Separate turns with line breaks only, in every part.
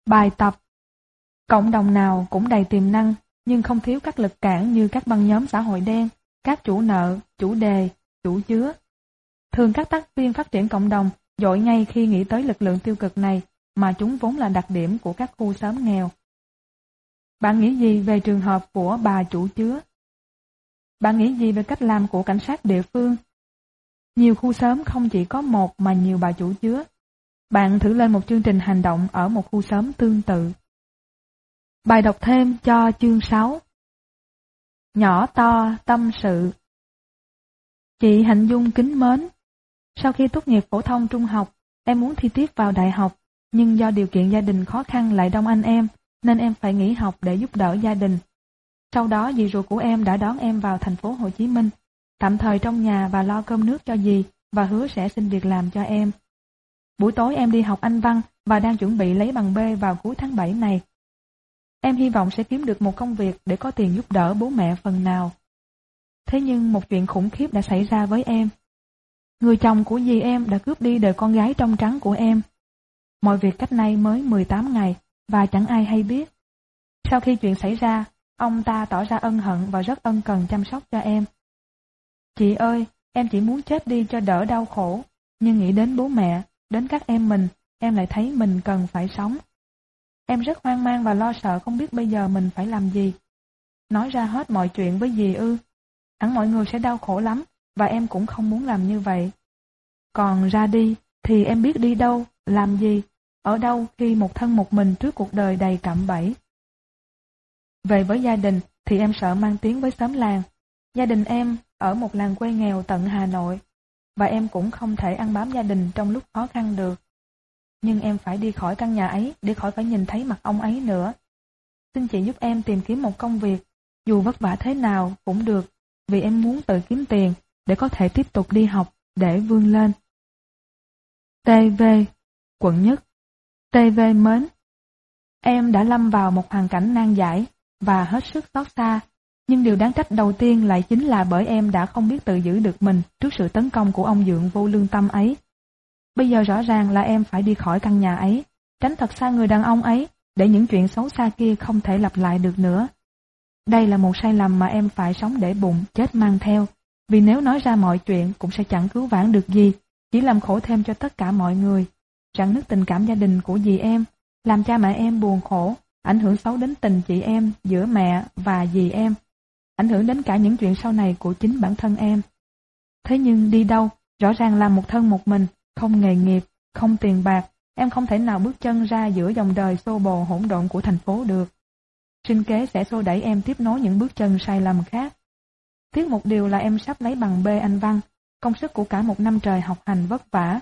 Bài tập. Cộng đồng nào cũng đầy tiềm năng, nhưng không thiếu các lực cản như các băng nhóm xã hội đen, các chủ nợ, chủ đề, chủ chứa. Thường các tác viên phát triển cộng đồng dội ngay khi nghĩ tới lực lượng tiêu cực này, mà chúng vốn là đặc điểm của các khu xóm nghèo. Bạn nghĩ gì về trường hợp của bà chủ chứa? Bạn nghĩ gì về cách làm của cảnh sát địa phương? Nhiều khu xóm không chỉ có một mà nhiều bà chủ chứa. Bạn thử lên một chương trình hành động ở một khu xóm tương tự. Bài đọc thêm cho chương 6. Nhỏ to tâm sự. Chị Hạnh Dung kính mến, sau khi tốt nghiệp phổ thông trung học, em muốn thi tiếp vào đại học, nhưng do điều kiện gia đình khó khăn lại đông anh em, nên em phải nghỉ học để giúp đỡ gia đình. Sau đó dì ruột của em đã đón em vào thành phố Hồ Chí Minh, tạm thời trong nhà và lo cơm nước cho dì và hứa sẽ xin việc làm cho em. Buổi tối em đi học Anh văn và đang chuẩn bị lấy bằng B vào cuối tháng 7 này. Em hy vọng sẽ kiếm được một công việc để có tiền giúp đỡ bố mẹ phần nào. Thế nhưng một chuyện khủng khiếp đã xảy ra với em. Người chồng của dì em đã cướp đi đời con gái trong trắng của em. Mọi việc cách nay mới 18 ngày và chẳng ai hay biết. Sau khi chuyện xảy ra, ông ta tỏ ra ân hận và rất ân cần chăm sóc cho em. Chị ơi, em chỉ muốn chết đi cho đỡ đau khổ, nhưng nghĩ đến bố mẹ, đến các em mình, em lại thấy mình cần phải sống. Em rất hoang mang và lo sợ không biết bây giờ mình phải làm gì. Nói ra hết mọi chuyện với dì ư? Hẳn mọi người sẽ đau khổ lắm, và em cũng không muốn làm như vậy. Còn ra đi, thì em biết đi đâu, làm gì, ở đâu khi một thân một mình trước cuộc đời đầy cạm bẫy. Về với gia đình, thì em sợ mang tiếng với xóm làng. Gia đình em ở một làng quê nghèo tận Hà Nội, và em cũng không thể ăn bám gia đình trong lúc khó khăn được. Nhưng em phải đi khỏi căn nhà ấy để khỏi phải nhìn thấy mặt ông ấy nữa. Xin chị giúp em tìm kiếm một công việc, dù vất vả thế nào cũng được, vì em muốn tự kiếm tiền để có thể tiếp tục đi học để vươn lên. TV, quận Nhất. TV mến, em đã lâm vào một hoàn cảnh nan giải và hết sức xót xa, nhưng điều đáng trách đầu tiên lại chính là bởi em đã không biết tự giữ được mình trước sự tấn công của ông dượng vô lương tâm ấy. Bây giờ rõ ràng là em phải đi khỏi căn nhà ấy, tránh thật xa người đàn ông ấy, để những chuyện xấu xa kia không thể lặp lại được nữa. Đây là một sai lầm mà em phải sống để bụng, chết mang theo, vì nếu nói ra mọi chuyện cũng sẽ chẳng cứu vãn được gì, chỉ làm khổ thêm cho tất cả mọi người, rạn nứt tình cảm gia đình của dì em, làm cha mẹ em buồn khổ, ảnh hưởng xấu đến tình chị em giữa mẹ và dì em, ảnh hưởng đến cả những chuyện sau này của chính bản thân em. Thế nhưng đi đâu, rõ ràng là một thân một mình, không nghề nghiệp, không tiền bạc, em không thể nào bước chân ra giữa dòng đời xô bồ hỗn độn của thành phố được. Sinh kế sẽ xô đẩy em tiếp nối những bước chân sai lầm khác. Tiếc một điều là em sắp lấy bằng B Anh văn, công sức của cả một năm trời học hành vất vả.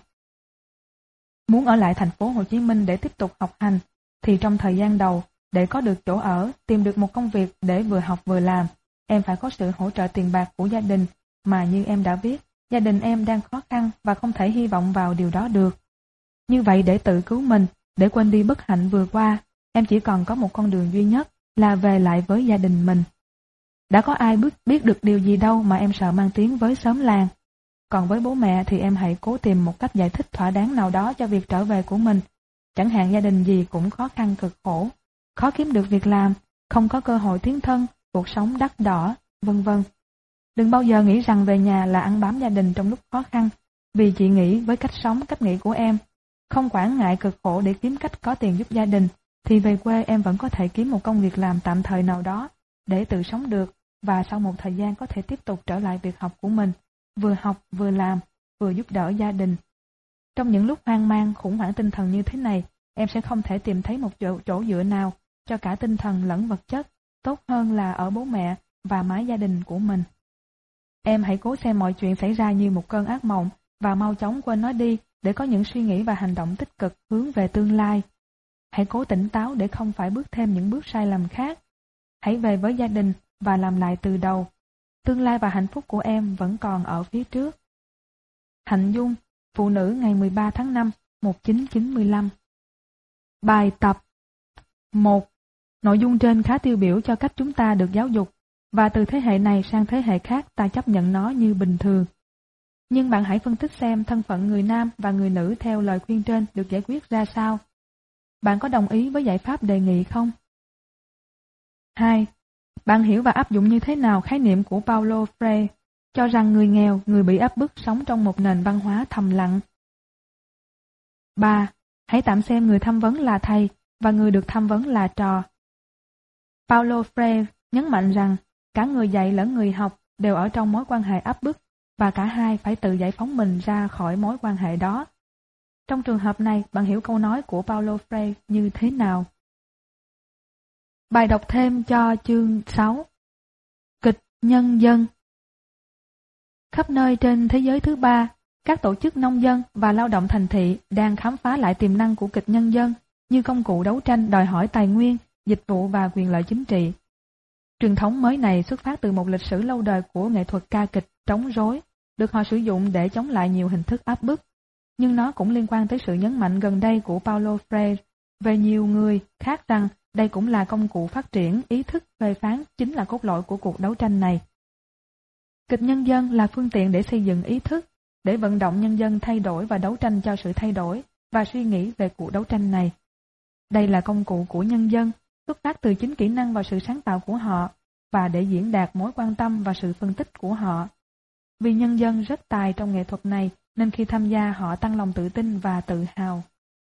Muốn ở lại thành phố Hồ Chí Minh để tiếp tục học hành, thì trong thời gian đầu, để có được chỗ ở, tìm được một công việc để vừa học vừa làm, em phải có sự hỗ trợ tiền bạc của gia đình, mà như em đã biết, gia đình em đang khó khăn và không thể hy vọng vào điều đó được. Như vậy để tự cứu mình, để quên đi bất hạnh vừa qua, em chỉ còn có một con đường duy nhất là về lại với gia đình mình. Đã có ai biết được điều gì đâu mà em sợ mang tiếng với xóm làng. Còn với bố mẹ thì em hãy cố tìm một cách giải thích thỏa đáng nào đó cho việc trở về của mình. Chẳng hạn gia đình gì cũng khó khăn cực khổ, khó kiếm được việc làm, không có cơ hội tiến thân, cuộc sống đắt đỏ, vân vân. Đừng bao giờ nghĩ rằng về nhà là ăn bám gia đình trong lúc khó khăn, vì chị nghĩ với cách sống, cách nghĩ của em, không quản ngại cực khổ để kiếm cách có tiền giúp gia đình, thì về quê em vẫn có thể kiếm một công việc làm tạm thời nào đó để tự sống được, và sau một thời gian có thể tiếp tục trở lại việc học của mình, vừa học vừa làm, vừa giúp đỡ gia đình. Trong những lúc hoang mang, khủng hoảng tinh thần như thế này, em sẽ không thể tìm thấy một chỗ dựa nào cho cả tinh thần lẫn vật chất, tốt hơn là ở bố mẹ và mái gia đình của mình. Em hãy cố xem mọi chuyện xảy ra như một cơn ác mộng và mau chóng quên nó đi để có những suy nghĩ và hành động tích cực hướng về tương lai. Hãy cố tỉnh táo để không phải bước thêm những bước sai lầm khác. Hãy về với gia đình và làm lại từ đầu. Tương lai và hạnh phúc của em vẫn còn ở phía trước. Hạnh Dung, phụ nữ ngày 13 tháng 5, 1995. Bài tập 1. Nội dung trên khá tiêu biểu cho cách chúng ta được giáo dục, và từ thế hệ này sang thế hệ khác ta chấp nhận nó như bình thường. Nhưng bạn hãy phân tích xem thân phận người nam và người nữ theo lời khuyên trên được giải quyết ra sao. Bạn có đồng ý với giải pháp đề nghị không? 2. Bạn hiểu và áp dụng như thế nào khái niệm của Paulo Freire cho rằng người nghèo, người bị áp bức sống trong một nền văn hóa thầm lặng? 3. Hãy tạm xem người tham vấn là thầy và người được tham vấn là trò. Paulo Freire nhấn mạnh rằng cả người dạy lẫn người học đều ở trong mối quan hệ áp bức và cả hai phải tự giải phóng mình ra khỏi mối quan hệ đó. Trong trường hợp này, bạn hiểu câu nói của Paulo Freire như thế nào? Bài đọc thêm cho chương 6. Kịch nhân dân. Khắp nơi trên thế giới thứ ba, các tổ chức nông dân và lao động thành thị đang khám phá lại tiềm năng của kịch nhân dân như công cụ đấu tranh đòi hỏi tài nguyên, dịch vụ và quyền lợi chính trị. Truyền thống mới này xuất phát từ một lịch sử lâu đời của nghệ thuật ca kịch trống rối, được họ sử dụng để chống lại nhiều hình thức áp bức. Nhưng nó cũng liên quan tới sự nhấn mạnh gần đây của Paulo Freire về nhiều người khác rằng đây cũng là công cụ phát triển ý thức phê phán chính là cốt lõi của cuộc đấu tranh này. Kịch nhân dân là phương tiện để xây dựng ý thức, để vận động nhân dân thay đổi và đấu tranh cho sự thay đổi và suy nghĩ về cuộc đấu tranh này. Đây là công cụ của nhân dân, xuất phát từ chính kỹ năng và sự sáng tạo của họ và để diễn đạt mối quan tâm và sự phân tích của họ. Vì nhân dân rất tài trong nghệ thuật này nên khi tham gia họ tăng lòng tự tin và tự hào.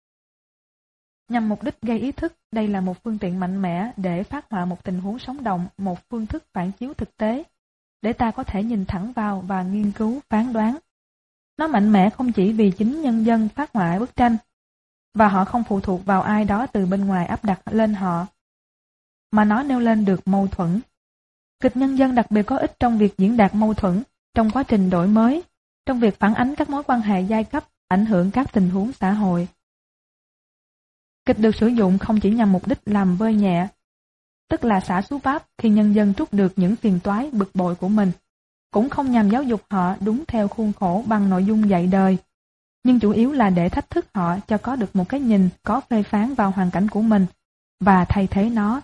Nhằm mục đích gây ý thức, đây là một phương tiện mạnh mẽ để phát họa một tình huống sống động, một phương thức phản chiếu thực tế, để ta có thể nhìn thẳng vào và nghiên cứu, phán đoán. Nó mạnh mẽ không chỉ vì chính nhân dân phát họa bức tranh, và họ không phụ thuộc vào ai đó từ bên ngoài áp đặt lên họ, mà nó nêu lên được mâu thuẫn. Kịch nhân dân đặc biệt có ích trong việc diễn đạt mâu thuẫn, trong quá trình đổi mới, trong việc phản ánh các mối quan hệ giai cấp, ảnh hưởng các tình huống xã hội. Kịch được sử dụng không chỉ nhằm mục đích làm vơi nhẹ, tức là xả xú váp khi nhân dân trút được những phiền toái bực bội của mình, cũng không nhằm giáo dục họ đúng theo khuôn khổ bằng nội dung dạy đời, nhưng chủ yếu là để thách thức họ cho có được một cái nhìn có phê phán vào hoàn cảnh của mình và thay thế nó.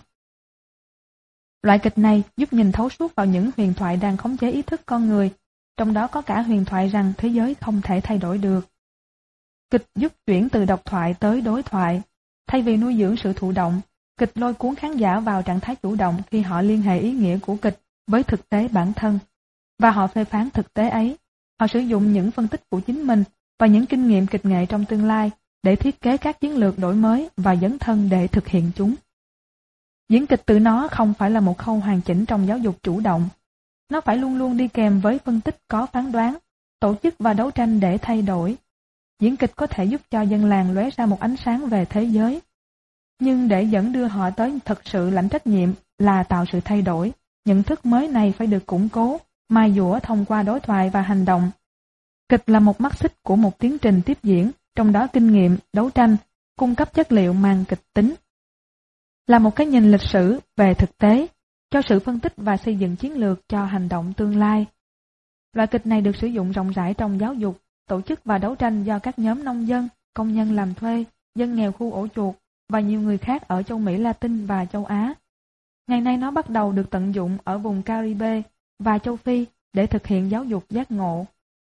Loại kịch này giúp nhìn thấu suốt vào những huyền thoại đang khống chế ý thức con người, trong đó có cả huyền thoại rằng thế giới không thể thay đổi được. Kịch giúp chuyển từ độc thoại tới đối thoại. Thay vì nuôi dưỡng sự thụ động, kịch lôi cuốn khán giả vào trạng thái chủ động khi họ liên hệ ý nghĩa của kịch với thực tế bản thân, và họ phê phán thực tế ấy. Họ sử dụng những phân tích của chính mình và những kinh nghiệm kịch nghệ trong tương lai để thiết kế các chiến lược đổi mới và dấn thân để thực hiện chúng. Diễn kịch tự nó không phải là một khâu hoàn chỉnh trong giáo dục chủ động. Nó phải luôn luôn đi kèm với phân tích có phán đoán, tổ chức và đấu tranh để thay đổi. Diễn kịch có thể giúp cho dân làng lóe ra một ánh sáng về thế giới. Nhưng để dẫn đưa họ tới thực sự lãnh trách nhiệm là tạo sự thay đổi, nhận thức mới này phải được củng cố, mài dũa thông qua đối thoại và hành động. Kịch là một mắt xích của một tiến trình tiếp diễn, trong đó kinh nghiệm, đấu tranh, cung cấp chất liệu mang kịch tính. Là một cái nhìn lịch sử về thực tế, cho sự phân tích và xây dựng chiến lược cho hành động tương lai. Loại kịch này được sử dụng rộng rãi trong giáo dục, tổ chức và đấu tranh do các nhóm nông dân, công nhân làm thuê, dân nghèo khu ổ chuột và nhiều người khác ở châu Mỹ Latin và châu Á. Ngày nay nó bắt đầu được tận dụng ở vùng Caribe và châu Phi để thực hiện giáo dục giác ngộ.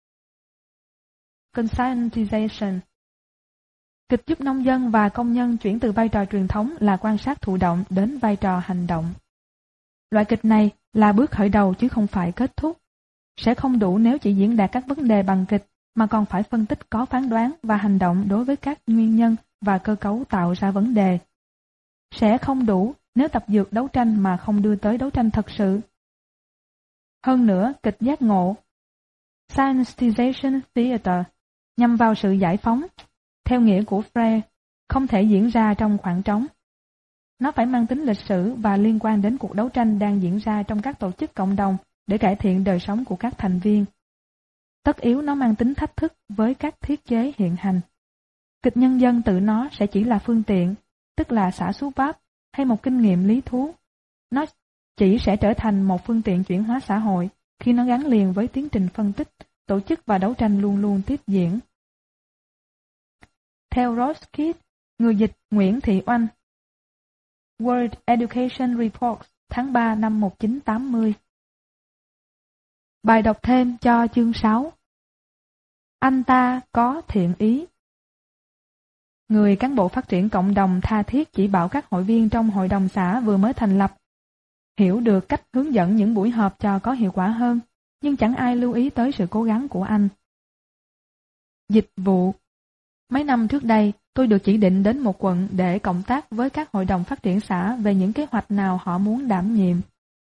Conscientization. Kịch giúp nông dân và công nhân chuyển từ vai trò truyền thống là quan sát thụ động đến vai trò hành động. Loại kịch này là bước khởi đầu chứ không phải kết thúc. Sẽ không đủ nếu chỉ diễn đạt các vấn đề bằng kịch, mà còn phải phân tích có phán đoán và hành động đối với các nguyên nhân và cơ cấu tạo ra vấn đề. Sẽ không đủ nếu tập dượt đấu tranh mà không đưa tới đấu tranh thật sự. Hơn nữa, kịch giác ngộ, Scientization Theater, nhằm vào sự giải phóng, theo nghĩa của Freire, không thể diễn ra trong khoảng trống. Nó phải mang tính lịch sử và liên quan đến cuộc đấu tranh đang diễn ra trong các tổ chức cộng đồng để cải thiện đời sống của các thành viên. Tất yếu nó mang tính thách thức với các thiết chế hiện hành. Kịch nhân dân tự nó sẽ chỉ là phương tiện, tức là xả xú váp hay một kinh nghiệm lý thú. Nó chỉ sẽ trở thành một phương tiện chuyển hóa xã hội khi nó gắn liền với tiến trình phân tích, tổ chức và đấu tranh luôn luôn tiếp diễn. Theo Roskid, người dịch Nguyễn Thị Oanh, World Education Report tháng 3 năm 1980. Bài đọc thêm cho chương 6. Anh ta có thiện ý. Người cán bộ phát triển cộng đồng tha thiết chỉ bảo các hội viên trong hội đồng xã vừa mới thành lập hiểu được cách hướng dẫn những buổi họp cho có hiệu quả hơn, nhưng chẳng ai lưu ý tới sự cố gắng của anh. Dịch vụ. Mấy năm trước đây, tôi được chỉ định đến một quận để cộng tác với các hội đồng phát triển xã về những kế hoạch nào họ muốn đảm nhiệm.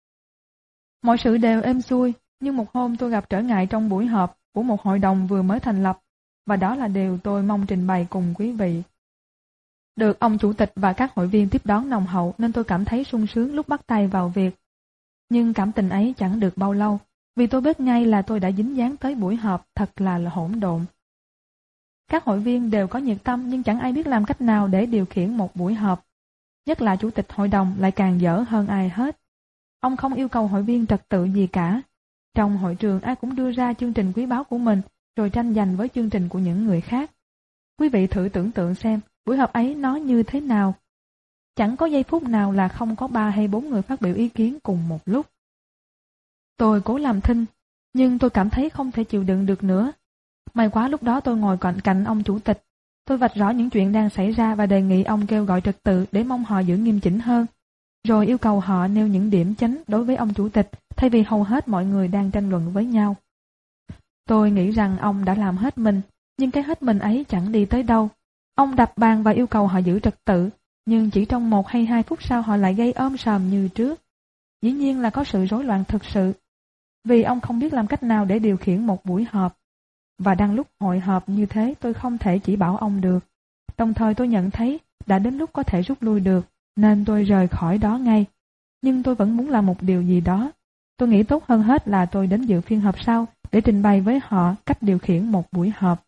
Mọi sự đều êm xuôi, nhưng một hôm tôi gặp trở ngại trong buổi họp của một hội đồng vừa mới thành lập, và đó là điều tôi mong trình bày cùng quý vị. Được ông chủ tịch và các hội viên tiếp đón nồng hậu nên tôi cảm thấy sung sướng lúc bắt tay vào việc. Nhưng cảm tình ấy chẳng được bao lâu, vì tôi biết ngay là tôi đã dính dáng tới buổi họp thật là hỗn độn. Các hội viên đều có nhiệt tâm nhưng chẳng ai biết làm cách nào để điều khiển một buổi họp. Nhất là chủ tịch hội đồng lại càng dở hơn ai hết. Ông không yêu cầu hội viên trật tự gì cả. Trong hội trường ai cũng đưa ra chương trình quý báu của mình rồi tranh giành với chương trình của những người khác. Quý vị thử tưởng tượng xem buổi họp ấy nó như thế nào. Chẳng có giây phút nào là không có 3 hay 4 người phát biểu ý kiến cùng một lúc. Tôi cố làm thinh, nhưng tôi cảm thấy không thể chịu đựng được nữa. May quá lúc đó tôi ngồi cạnh ông chủ tịch. Tôi vạch rõ những chuyện đang xảy ra và đề nghị ông kêu gọi trật tự để mong họ giữ nghiêm chỉnh hơn. Rồi yêu cầu họ nêu những điểm chánh đối với ông chủ tịch thay vì hầu hết mọi người đang tranh luận với nhau. Tôi nghĩ rằng ông đã làm hết mình, nhưng cái hết mình ấy chẳng đi tới đâu. Ông đập bàn và yêu cầu họ giữ trật tự, nhưng chỉ trong 1 hay 2 phút sau họ lại gây sòm như trước. Dĩ nhiên là có sự rối loạn thực sự, vì ông không biết làm cách nào để điều khiển một buổi họp. Và đang lúc hội họp như thế tôi không thể chỉ bảo ông được. Đồng thời tôi nhận thấy đã đến lúc có thể rút lui được, nên tôi rời khỏi đó ngay. Nhưng tôi vẫn muốn làm một điều gì đó. Tôi nghĩ tốt hơn hết là tôi đến dự phiên họp sau để trình bày với họ cách điều khiển một buổi họp.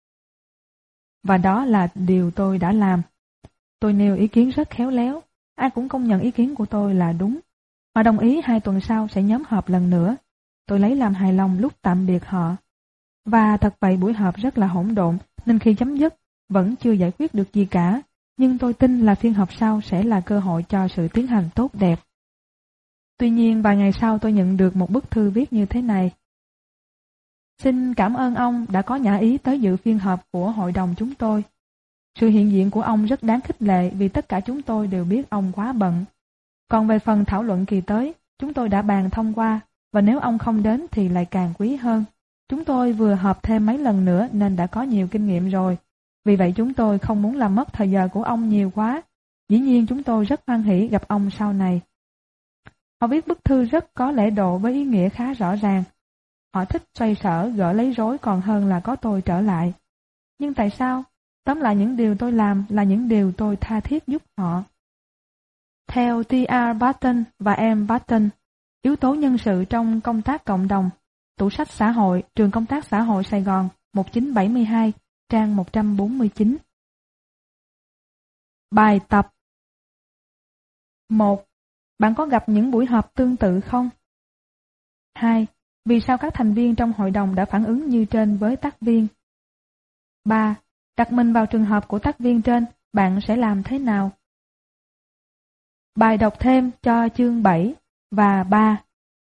Và đó là điều tôi đã làm. Tôi nêu ý kiến rất khéo léo, ai cũng công nhận ý kiến của tôi là đúng. Họ đồng ý 2 tuần sau sẽ nhóm họp lần nữa. Tôi lấy làm hài lòng lúc tạm biệt họ. Và thật vậy buổi họp rất là hỗn độn, nên khi chấm dứt, vẫn chưa giải quyết được gì cả. Nhưng tôi tin là phiên họp sau sẽ là cơ hội cho sự tiến hành tốt đẹp. Tuy nhiên vài ngày sau tôi nhận được một bức thư viết như thế này. Xin cảm ơn ông đã có nhã ý tới dự phiên họp của hội đồng chúng tôi. Sự hiện diện của ông rất đáng khích lệ vì tất cả chúng tôi đều biết ông quá bận. Còn về phần thảo luận kỳ tới, chúng tôi đã bàn thông qua, và nếu ông không đến thì lại càng quý hơn. Chúng tôi vừa họp thêm mấy lần nữa nên đã có nhiều kinh nghiệm rồi. Vì vậy chúng tôi không muốn làm mất thời giờ của ông nhiều quá. Dĩ nhiên chúng tôi rất hoan hỉ gặp ông sau này. Họ viết bức thư rất có lễ độ với ý nghĩa khá rõ ràng. Họ thích xoay sở gỡ lấy rối còn hơn là có tôi trở lại. Nhưng tại sao? Tóm lại những điều tôi làm là những điều tôi tha thiết giúp họ. Theo T.R. Barton và M. Barton, yếu tố nhân sự trong công tác cộng đồng, tủ sách xã hội, trường công tác xã hội Sài Gòn, 1972, trang 149. Bài tập 1. Bạn có gặp những buổi họp tương tự không? 2. Vì sao các thành viên trong hội đồng đã phản ứng như trên với tác viên? 3. Đặt mình vào trường hợp của tác viên trên, bạn sẽ làm thế nào? Bài đọc thêm cho chương 7 và 3.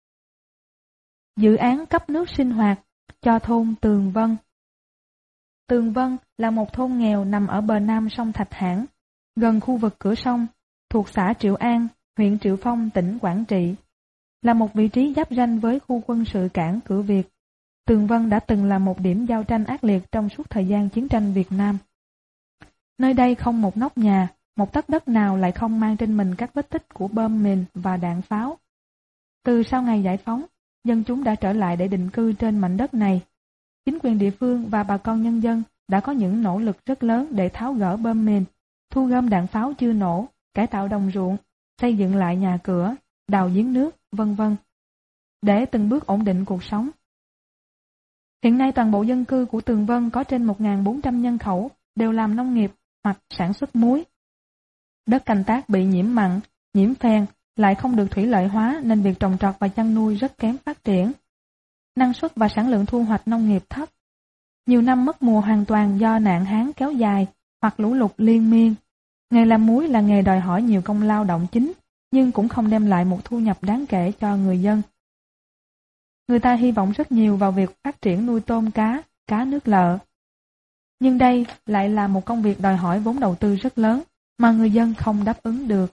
Dự án cấp nước sinh hoạt cho thôn Tường Vân. Tường Vân là một thôn nghèo nằm ở bờ nam sông Thạch Hãn, gần khu vực cửa sông, thuộc xã Triệu An, huyện Triệu Phong, tỉnh Quảng Trị. Là một vị trí giáp ranh với khu quân sự cảng Cửa Việt. Tường Vân đã từng là một điểm giao tranh ác liệt trong suốt thời gian chiến tranh Việt Nam. Nơi đây không một nóc nhà, một tấc đất nào lại không mang trên mình các vết tích của bom mìn và đạn pháo. Từ sau ngày giải phóng, dân chúng đã trở lại để định cư trên mảnh đất này. Chính quyền địa phương và bà con nhân dân đã có những nỗ lực rất lớn để tháo gỡ bom mìn, thu gom đạn pháo chưa nổ, cải tạo đồng ruộng, xây dựng lại nhà cửa, đào giếng nước, vân vân, để từng bước ổn định cuộc sống. Hiện nay toàn bộ dân cư của Tường Vân có trên 1.400 nhân khẩu đều làm nông nghiệp hoặc sản xuất muối. Đất canh tác bị nhiễm mặn, nhiễm phèn, lại không được thủy lợi hóa nên việc trồng trọt và chăn nuôi rất kém phát triển. Năng suất và sản lượng thu hoạch nông nghiệp thấp. Nhiều năm mất mùa hoàn toàn do nạn hán kéo dài hoặc lũ lụt liên miên. Nghề làm muối là nghề đòi hỏi nhiều công lao động chính, nhưng cũng không đem lại một thu nhập đáng kể cho người dân. Người ta hy vọng rất nhiều vào việc phát triển nuôi tôm cá, cá nước lợ. Nhưng đây lại là một công việc đòi hỏi vốn đầu tư rất lớn mà người dân không đáp ứng được.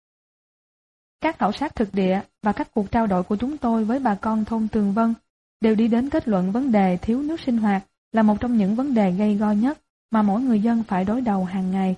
Các khảo sát thực địa và các cuộc trao đổi của chúng tôi với bà con thôn Tường Vân đều đi đến kết luận vấn đề thiếu nước sinh hoạt là một trong những vấn đề gây go nhất mà mỗi người dân phải đối đầu hàng ngày.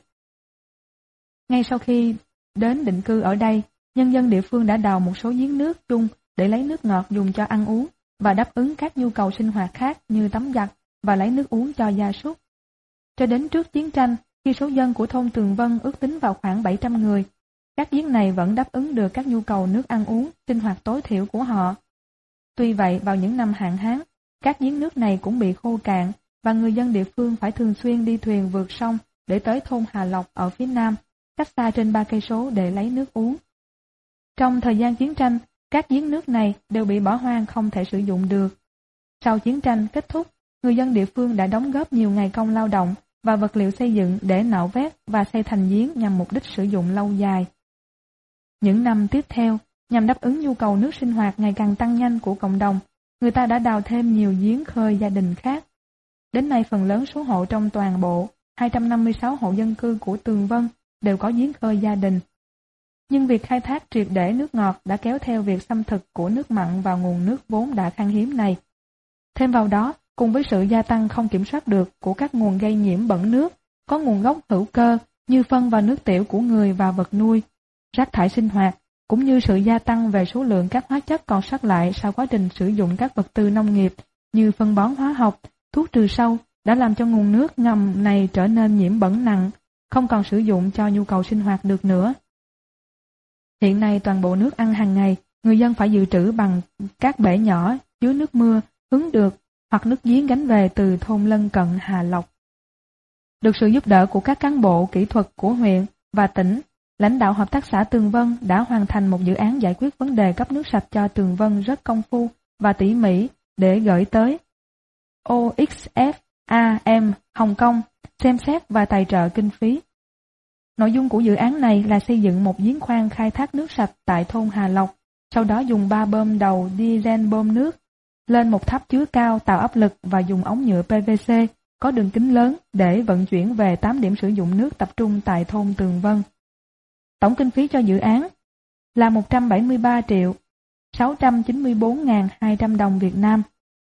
Ngay sau khi đến định cư ở đây, nhân dân địa phương đã đào một số giếng nước chung để lấy nước ngọt dùng cho ăn uống và đáp ứng các nhu cầu sinh hoạt khác như tắm giặt và lấy nước uống cho gia súc. Cho đến trước chiến tranh, khi số dân của thôn Tường Vân ước tính vào khoảng 700 người, các giếng này vẫn đáp ứng được các nhu cầu nước ăn uống, sinh hoạt tối thiểu của họ. Tuy vậy, vào những năm hạn hán, các giếng nước này cũng bị khô cạn và người dân địa phương phải thường xuyên đi thuyền vượt sông để tới thôn Hà Lộc ở phía nam, cách xa trên 3 cây số để lấy nước uống. Trong thời gian chiến tranh, các giếng nước này đều bị bỏ hoang không thể sử dụng được. Sau chiến tranh kết thúc, người dân địa phương đã đóng góp nhiều ngày công lao động và vật liệu xây dựng để nạo vét và xây thành giếng nhằm mục đích sử dụng lâu dài. Những năm tiếp theo, nhằm đáp ứng nhu cầu nước sinh hoạt ngày càng tăng nhanh của cộng đồng, người ta đã đào thêm nhiều giếng khơi gia đình khác. Đến nay phần lớn số hộ trong toàn bộ 256 hộ dân cư của Tường Vân đều có giếng khơi gia đình. Nhưng việc khai thác triệt để nước ngọt đã kéo theo việc xâm thực của nước mặn vào nguồn nước vốn đã khan hiếm này. Thêm vào đó, cùng với sự gia tăng không kiểm soát được của các nguồn gây nhiễm bẩn nước, có nguồn gốc hữu cơ như phân và nước tiểu của người và vật nuôi, rác thải sinh hoạt, cũng như sự gia tăng về số lượng các hóa chất còn sót lại sau quá trình sử dụng các vật tư nông nghiệp như phân bón hóa học, thuốc trừ sâu đã làm cho nguồn nước ngầm này trở nên nhiễm bẩn nặng, không còn sử dụng cho nhu cầu sinh hoạt được nữa. Hiện nay toàn bộ nước ăn hàng ngày, người dân phải dự trữ bằng các bể nhỏ chứa nước mưa, hứng được hoặc nước giếng gánh về từ thôn lân cận Hà Lộc. Được sự giúp đỡ của các cán bộ kỹ thuật của huyện và tỉnh, lãnh đạo hợp tác xã Tường Vân đã hoàn thành một dự án giải quyết vấn đề cấp nước sạch cho Tường Vân rất công phu và tỉ mỉ để gửi tới OXFAM Hồng Kông xem xét và tài trợ kinh phí. Nội dung của dự án này là xây dựng một giếng khoan khai thác nước sạch tại thôn Hà Lộc, sau đó dùng 3 bơm đầu diesel bơm nước lên một tháp chứa cao tạo áp lực và dùng ống nhựa PVC có đường kính lớn để vận chuyển về 8 điểm sử dụng nước tập trung tại thôn Tường Vân. Tổng kinh phí cho dự án là 173 triệu 694.200 đồng Việt Nam.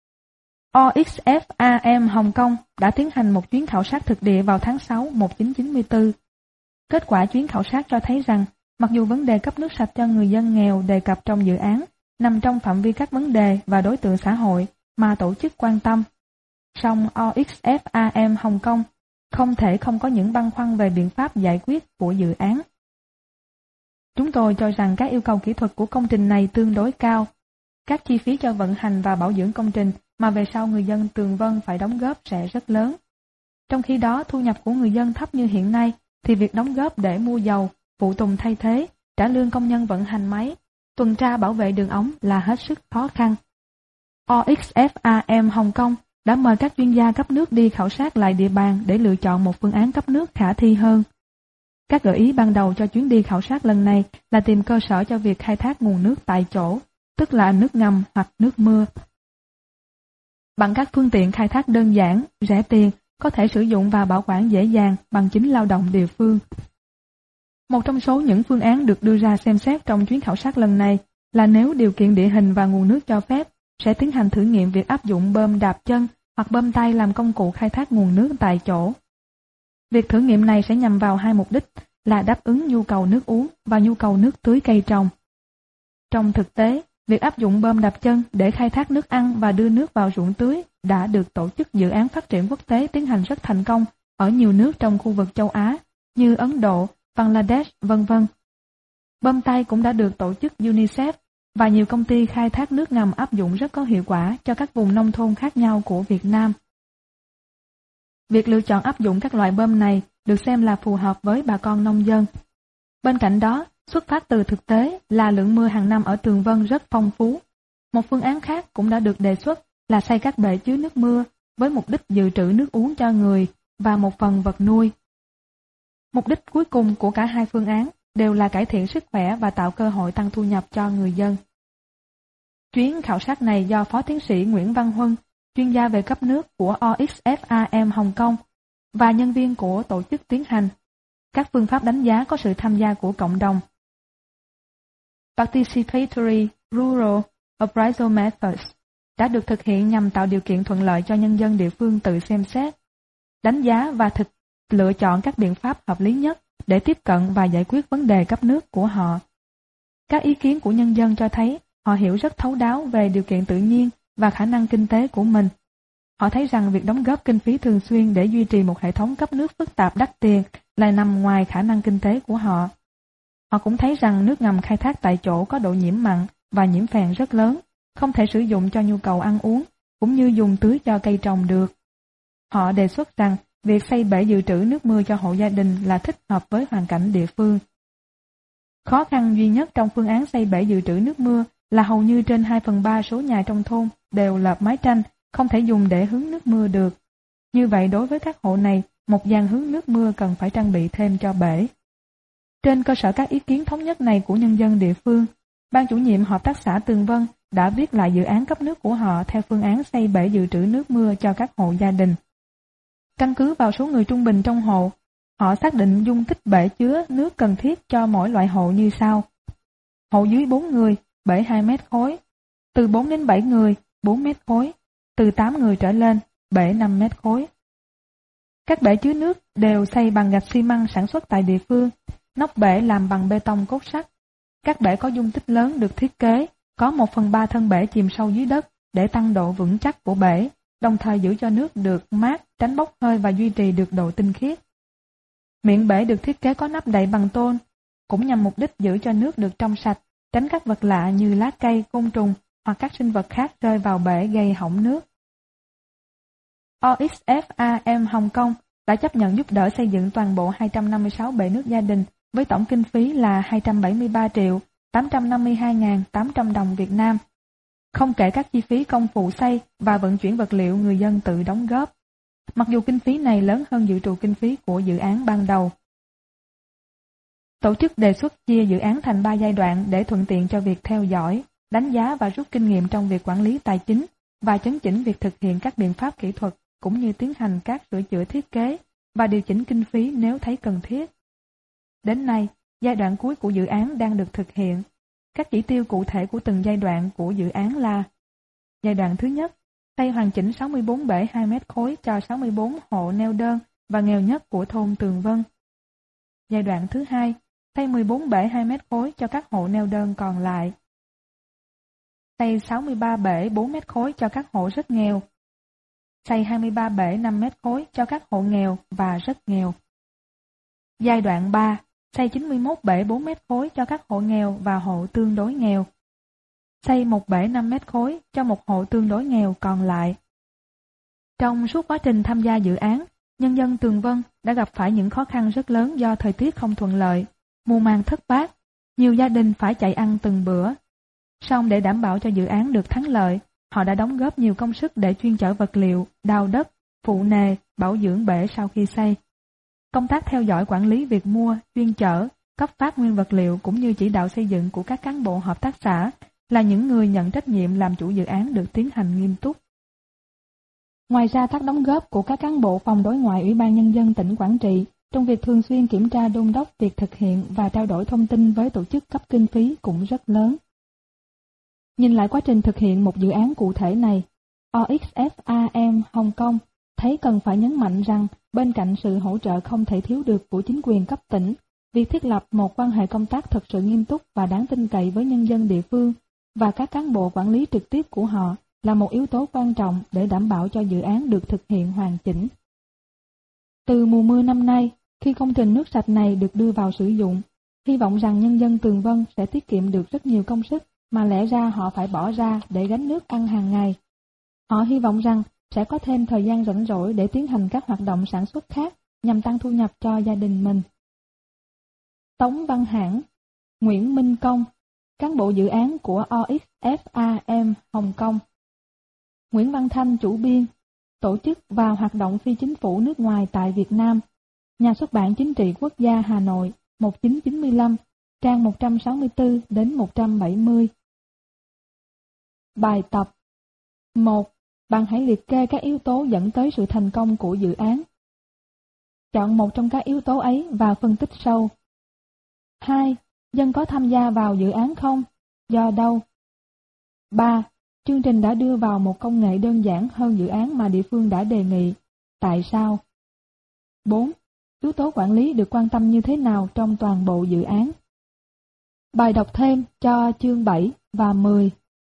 OXFAM Hồng Kông đã tiến hành một chuyến khảo sát thực địa vào tháng 6 1994. Kết quả chuyến khảo sát cho thấy rằng, mặc dù vấn đề cấp nước sạch cho người dân nghèo đề cập trong dự án nằm trong phạm vi các vấn đề và đối tượng xã hội mà tổ chức quan tâm, song OXFAM Hồng Kông không thể không có những băn khoăn về biện pháp giải quyết của dự án. Chúng tôi cho rằng các yêu cầu kỹ thuật của công trình này tương đối cao. Các chi phí cho vận hành và bảo dưỡng công trình mà về sau người dân Tường Vân phải đóng góp sẽ rất lớn. Trong khi đó, thu nhập của người dân thấp như hiện nay, thì việc đóng góp để mua dầu, phụ tùng thay thế, trả lương công nhân vận hành máy, tuần tra bảo vệ đường ống là hết sức khó khăn. OXFAM Hồng Kông đã mời các chuyên gia cấp nước đi khảo sát lại địa bàn để lựa chọn một phương án cấp nước khả thi hơn. Các gợi ý ban đầu cho chuyến đi khảo sát lần này là tìm cơ sở cho việc khai thác nguồn nước tại chỗ, tức là nước ngầm hoặc nước mưa. Bằng các phương tiện khai thác đơn giản, rẻ tiền, có thể sử dụng và bảo quản dễ dàng bằng chính lao động địa phương. Một trong số những phương án được đưa ra xem xét trong chuyến khảo sát lần này là nếu điều kiện địa hình và nguồn nước cho phép, sẽ tiến hành thử nghiệm việc áp dụng bơm đạp chân hoặc bơm tay làm công cụ khai thác nguồn nước tại chỗ. Việc thử nghiệm này sẽ nhằm vào hai mục đích là đáp ứng nhu cầu nước uống và nhu cầu nước tưới cây trồng. Trong thực tế, việc áp dụng bơm đạp chân để khai thác nước ăn và đưa nước vào ruộng tưới đã được tổ chức dự án phát triển quốc tế tiến hành rất thành công ở nhiều nước trong khu vực châu Á như Ấn Độ, Bangladesh, v.v. Bơm tay cũng đã được tổ chức UNICEF và nhiều công ty khai thác nước ngầm áp dụng rất có hiệu quả cho các vùng nông thôn khác nhau của Việt Nam. Việc lựa chọn áp dụng các loại bơm này được xem là phù hợp với bà con nông dân. Bên cạnh đó, xuất phát từ thực tế là lượng mưa hàng năm ở Tường Vân rất phong phú. Một phương án khác cũng đã được đề xuất là xây các bể chứa nước mưa với mục đích dự trữ nước uống cho người và một phần vật nuôi. Mục đích cuối cùng của cả hai phương án đều là cải thiện sức khỏe và tạo cơ hội tăng thu nhập cho người dân. Chuyến khảo sát này do Phó Tiến sĩ Nguyễn Văn Huân, chuyên gia về cấp nước của OXFAM Hồng Kông và nhân viên của tổ chức tiến hành. Các phương pháp đánh giá có sự tham gia của cộng đồng. Participatory Rural Appraisal Methods đã được thực hiện nhằm tạo điều kiện thuận lợi cho nhân dân địa phương tự xem xét, đánh giá và lựa chọn các biện pháp hợp lý nhất để tiếp cận và giải quyết vấn đề cấp nước của họ. Các ý kiến của nhân dân cho thấy họ hiểu rất thấu đáo về điều kiện tự nhiên và khả năng kinh tế của mình. Họ thấy rằng việc đóng góp kinh phí thường xuyên để duy trì một hệ thống cấp nước phức tạp đắt tiền là nằm ngoài khả năng kinh tế của họ. Họ cũng thấy rằng nước ngầm khai thác tại chỗ có độ nhiễm mặn và nhiễm phèn rất lớn, không thể sử dụng cho nhu cầu ăn uống, cũng như dùng tưới cho cây trồng được. Họ đề xuất rằng việc xây bể dự trữ nước mưa cho hộ gia đình là thích hợp với hoàn cảnh địa phương. Khó khăn duy nhất trong phương án xây bể dự trữ nước mưa là hầu như trên 2/3 số nhà trong thôn đều lợp mái tranh, không thể dùng để hứng nước mưa được. Như vậy đối với các hộ này, một gian hứng nước mưa cần phải trang bị thêm cho bể. Trên cơ sở các ý kiến thống nhất này của nhân dân địa phương, Ban chủ nhiệm Hợp tác xã Tường Vân đã viết lại dự án cấp nước của họ theo phương án xây bể dự trữ nước mưa cho các hộ gia đình. Căn cứ vào số người trung bình trong hộ, họ xác định dung tích bể chứa nước cần thiết cho mỗi loại hộ như sau. Hộ dưới 4 người, bể 2 mét khối. Từ 4 đến 7 người, 4 mét khối. Từ 8 người trở lên, bể 5 mét khối. Các bể chứa nước đều xây bằng gạch xi măng sản xuất tại địa phương, nóc bể làm bằng bê tông cốt sắt. Các bể có dung tích lớn được thiết kế, có 1/3 thân bể chìm sâu dưới đất để tăng độ vững chắc của bể, đồng thời giữ cho nước được mát, tránh bốc hơi và duy trì được độ tinh khiết. Miệng bể được thiết kế có nắp đậy bằng tôn, cũng nhằm mục đích giữ cho nước được trong sạch, tránh các vật lạ như lá cây, côn trùng hoặc các sinh vật khác rơi vào bể gây hỏng nước. OXFAM Hồng Kông đã chấp nhận giúp đỡ xây dựng toàn bộ 256 bể nước gia đình với tổng kinh phí là 273.852.800 đồng Việt Nam, không kể các chi phí công phụ xây và vận chuyển vật liệu người dân tự đóng góp. Mặc dù kinh phí này lớn hơn dự trù kinh phí của dự án ban đầu. Tổ chức đề xuất chia dự án thành 3 giai đoạn để thuận tiện cho việc theo dõi, đánh giá và rút kinh nghiệm trong việc quản lý tài chính và chấn chỉnh việc thực hiện các biện pháp kỹ thuật cũng như tiến hành các sửa chữa thiết kế và điều chỉnh kinh phí nếu thấy cần thiết. Đến nay, giai đoạn cuối của dự án đang được thực hiện. Các chỉ tiêu cụ thể của từng giai đoạn của dự án là: giai đoạn thứ nhất, xây hoàn chỉnh 64 bể 2 mét khối cho 64 hộ neo đơn và nghèo nhất của thôn Tường Vân. Giai đoạn thứ hai, xây 14 bể 2 mét khối cho các hộ neo đơn còn lại. Xây 63 bể 4 mét khối cho các hộ rất nghèo. Xây 23 bể 5 mét khối cho các hộ nghèo và rất nghèo. Giai đoạn 3, xây 91 bể 4 mét khối cho các hộ nghèo và hộ tương đối nghèo. Xây một bể 5 mét khối cho một hộ tương đối nghèo còn lại. Trong suốt quá trình tham gia dự án, nhân dân Tường Vân đã gặp phải những khó khăn rất lớn do thời tiết không thuận lợi, mùa màng thất bát, nhiều gia đình phải chạy ăn từng bữa. Song để đảm bảo cho dự án được thắng lợi, họ đã đóng góp nhiều công sức để chuyên chở vật liệu, đào đất, phụ nề, bảo dưỡng bể sau khi xây. Công tác theo dõi quản lý việc mua, chuyên chở, cấp phát nguyên vật liệu cũng như chỉ đạo xây dựng của các cán bộ hợp tác xã là những người nhận trách nhiệm làm chủ dự án được tiến hành nghiêm túc. Ngoài ra, các đóng góp của các cán bộ phòng đối ngoại Ủy ban Nhân dân tỉnh Quảng Trị trong việc thường xuyên kiểm tra đôn đốc việc thực hiện và trao đổi thông tin với tổ chức cấp kinh phí cũng rất lớn. Nhìn lại quá trình thực hiện một dự án cụ thể này, OXFAM Hồng Kông thấy cần phải nhấn mạnh rằng bên cạnh sự hỗ trợ không thể thiếu được của chính quyền cấp tỉnh, việc thiết lập một quan hệ công tác thật sự nghiêm túc và đáng tin cậy với nhân dân địa phương và các cán bộ quản lý trực tiếp của họ là một yếu tố quan trọng để đảm bảo cho dự án được thực hiện hoàn chỉnh. Từ mùa mưa năm nay, khi công trình nước sạch này được đưa vào sử dụng, hy vọng rằng nhân dân Tường Vân sẽ tiết kiệm được rất nhiều công sức mà lẽ ra họ phải bỏ ra để gánh nước ăn hàng ngày. Họ hy vọng rằng sẽ có thêm thời gian rảnh rỗi để tiến hành các hoạt động sản xuất khác nhằm tăng thu nhập cho gia đình mình. Tống Văn Hãn, Nguyễn Minh Công, cán bộ dự án của OXFAM Hồng Kông. Nguyễn Văn Thanh, chủ biên, tổ chức và hoạt động phi chính phủ nước ngoài tại Việt Nam, Nhà xuất bản Chính trị Quốc gia Hà Nội, 1995, trang 164 đến 170. Bài tập 1. Bạn hãy liệt kê các yếu tố dẫn tới sự thành công của dự án. Chọn một trong các yếu tố ấy và phân tích sâu. 2. Dân có tham gia vào dự án không? Do đâu? 3. Chương trình đã đưa vào một công nghệ đơn giản hơn dự án mà địa phương đã đề nghị. Tại sao? 4. Yếu tố quản lý được quan tâm như thế nào trong toàn bộ dự án? Bài đọc thêm cho chương 7 và 10.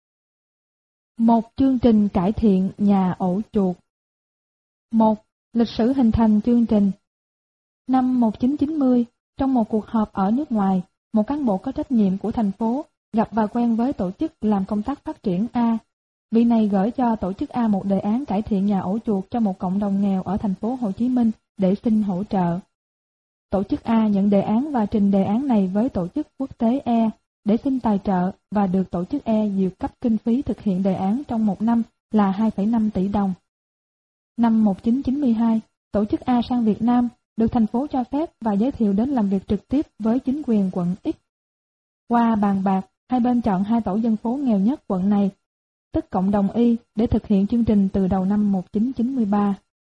Một chương trình cải thiện nhà ổ chuột. 1. Lịch sử hình thành chương trình. Năm 1990, trong một cuộc họp ở nước ngoài, một cán bộ có trách nhiệm của thành phố gặp và quen với tổ chức làm công tác phát triển A. Vị này gửi cho tổ chức A một đề án cải thiện nhà ổ chuột cho một cộng đồng nghèo ở thành phố Hồ Chí Minh để xin hỗ trợ. Tổ chức A nhận đề án và trình đề án này với tổ chức quốc tế E để xin tài trợ và được tổ chức E duyệt cấp kinh phí thực hiện đề án trong một năm là 2,5 tỷ đồng. Năm 1992, tổ chức A sang Việt Nam, được thành phố cho phép và giới thiệu đến làm việc trực tiếp với chính quyền quận X. Qua bàn bạc, hai bên chọn hai tổ dân phố nghèo nhất quận này, tức cộng đồng Y, để thực hiện chương trình từ đầu năm 1993.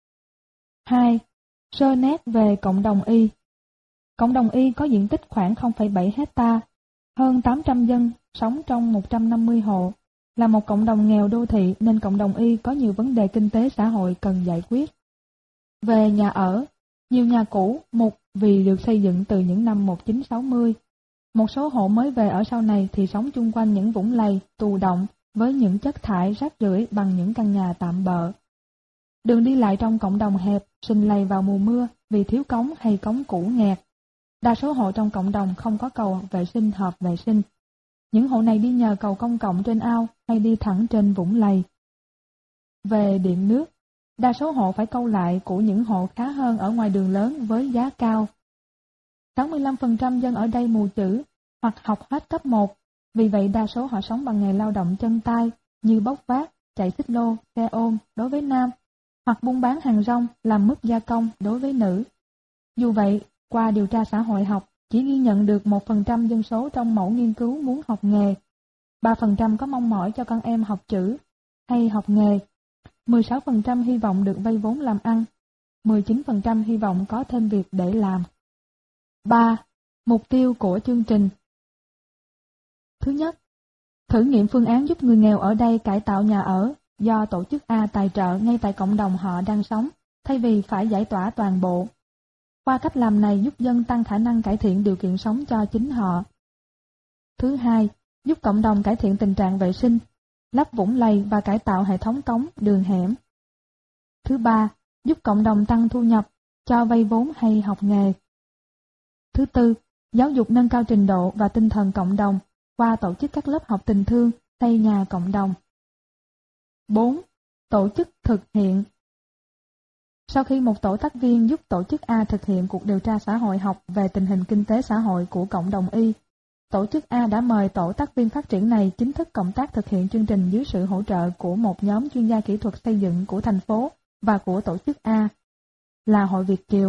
2. Sơ nét về cộng đồng Y. Cộng đồng Y có diện tích khoảng 0,7 hecta, hơn 800 dân sống trong 150 hộ, là một cộng đồng nghèo đô thị nên cộng đồng Y có nhiều vấn đề kinh tế xã hội cần giải quyết. Về nhà ở, nhiều nhà cũ, mục vì được xây dựng từ những năm 1960. Một số hộ mới về ở sau này thì sống chung quanh những vũng lầy, tù động với những chất thải rác rưởi bằng những căn nhà tạm bợ. Đường đi lại trong cộng đồng hẹp, sình lầy vào mùa mưa vì thiếu cống hay cống cũ nghẹt. Đa số hộ trong cộng đồng không có cầu vệ sinh hợp vệ sinh. Những hộ này đi nhờ cầu công cộng trên ao hay đi thẳng trên vũng lầy. Về điện nước, đa số hộ phải câu lại của những hộ khá hơn ở ngoài đường lớn với giá cao. 65% dân ở đây mù chữ hoặc học hết cấp 1, vì vậy đa số họ sống bằng nghề lao động chân tay như bốc vác, chạy xích lô, xe ôm đối với nam, hoặc buôn bán hàng rong, làm mứt gia công đối với nữ. Dù vậy, qua điều tra xã hội học, chỉ ghi nhận được 1% dân số trong mẫu nghiên cứu muốn học nghề, 3% có mong mỏi cho con em học chữ hay học nghề, 16% hy vọng được vay vốn làm ăn, 19% hy vọng có thêm việc để làm. 3. Mục tiêu của chương trình. Thứ nhất, thử nghiệm phương án giúp người nghèo ở đây cải tạo nhà ở do tổ chức A tài trợ ngay tại cộng đồng họ đang sống, thay vì phải giải tỏa toàn bộ. Qua cách làm này giúp dân tăng khả năng cải thiện điều kiện sống cho chính họ. Thứ hai, giúp cộng đồng cải thiện tình trạng vệ sinh, lấp vũng lầy và cải tạo hệ thống cống, đường hẻm. Thứ ba, giúp cộng đồng tăng thu nhập, cho vay vốn hay học nghề. Thứ tư, giáo dục nâng cao trình độ và tinh thần cộng đồng qua tổ chức các lớp học tình thương, xây nhà cộng đồng. 4. Tổ chức thực hiện. Sau khi một tổ tác viên giúp tổ chức A thực hiện cuộc điều tra xã hội học về tình hình kinh tế xã hội của cộng đồng Y, tổ chức A đã mời tổ tác viên phát triển này chính thức cộng tác thực hiện chương trình dưới sự hỗ trợ của một nhóm chuyên gia kỹ thuật xây dựng của thành phố và của tổ chức A, là Hội Việt Kiều.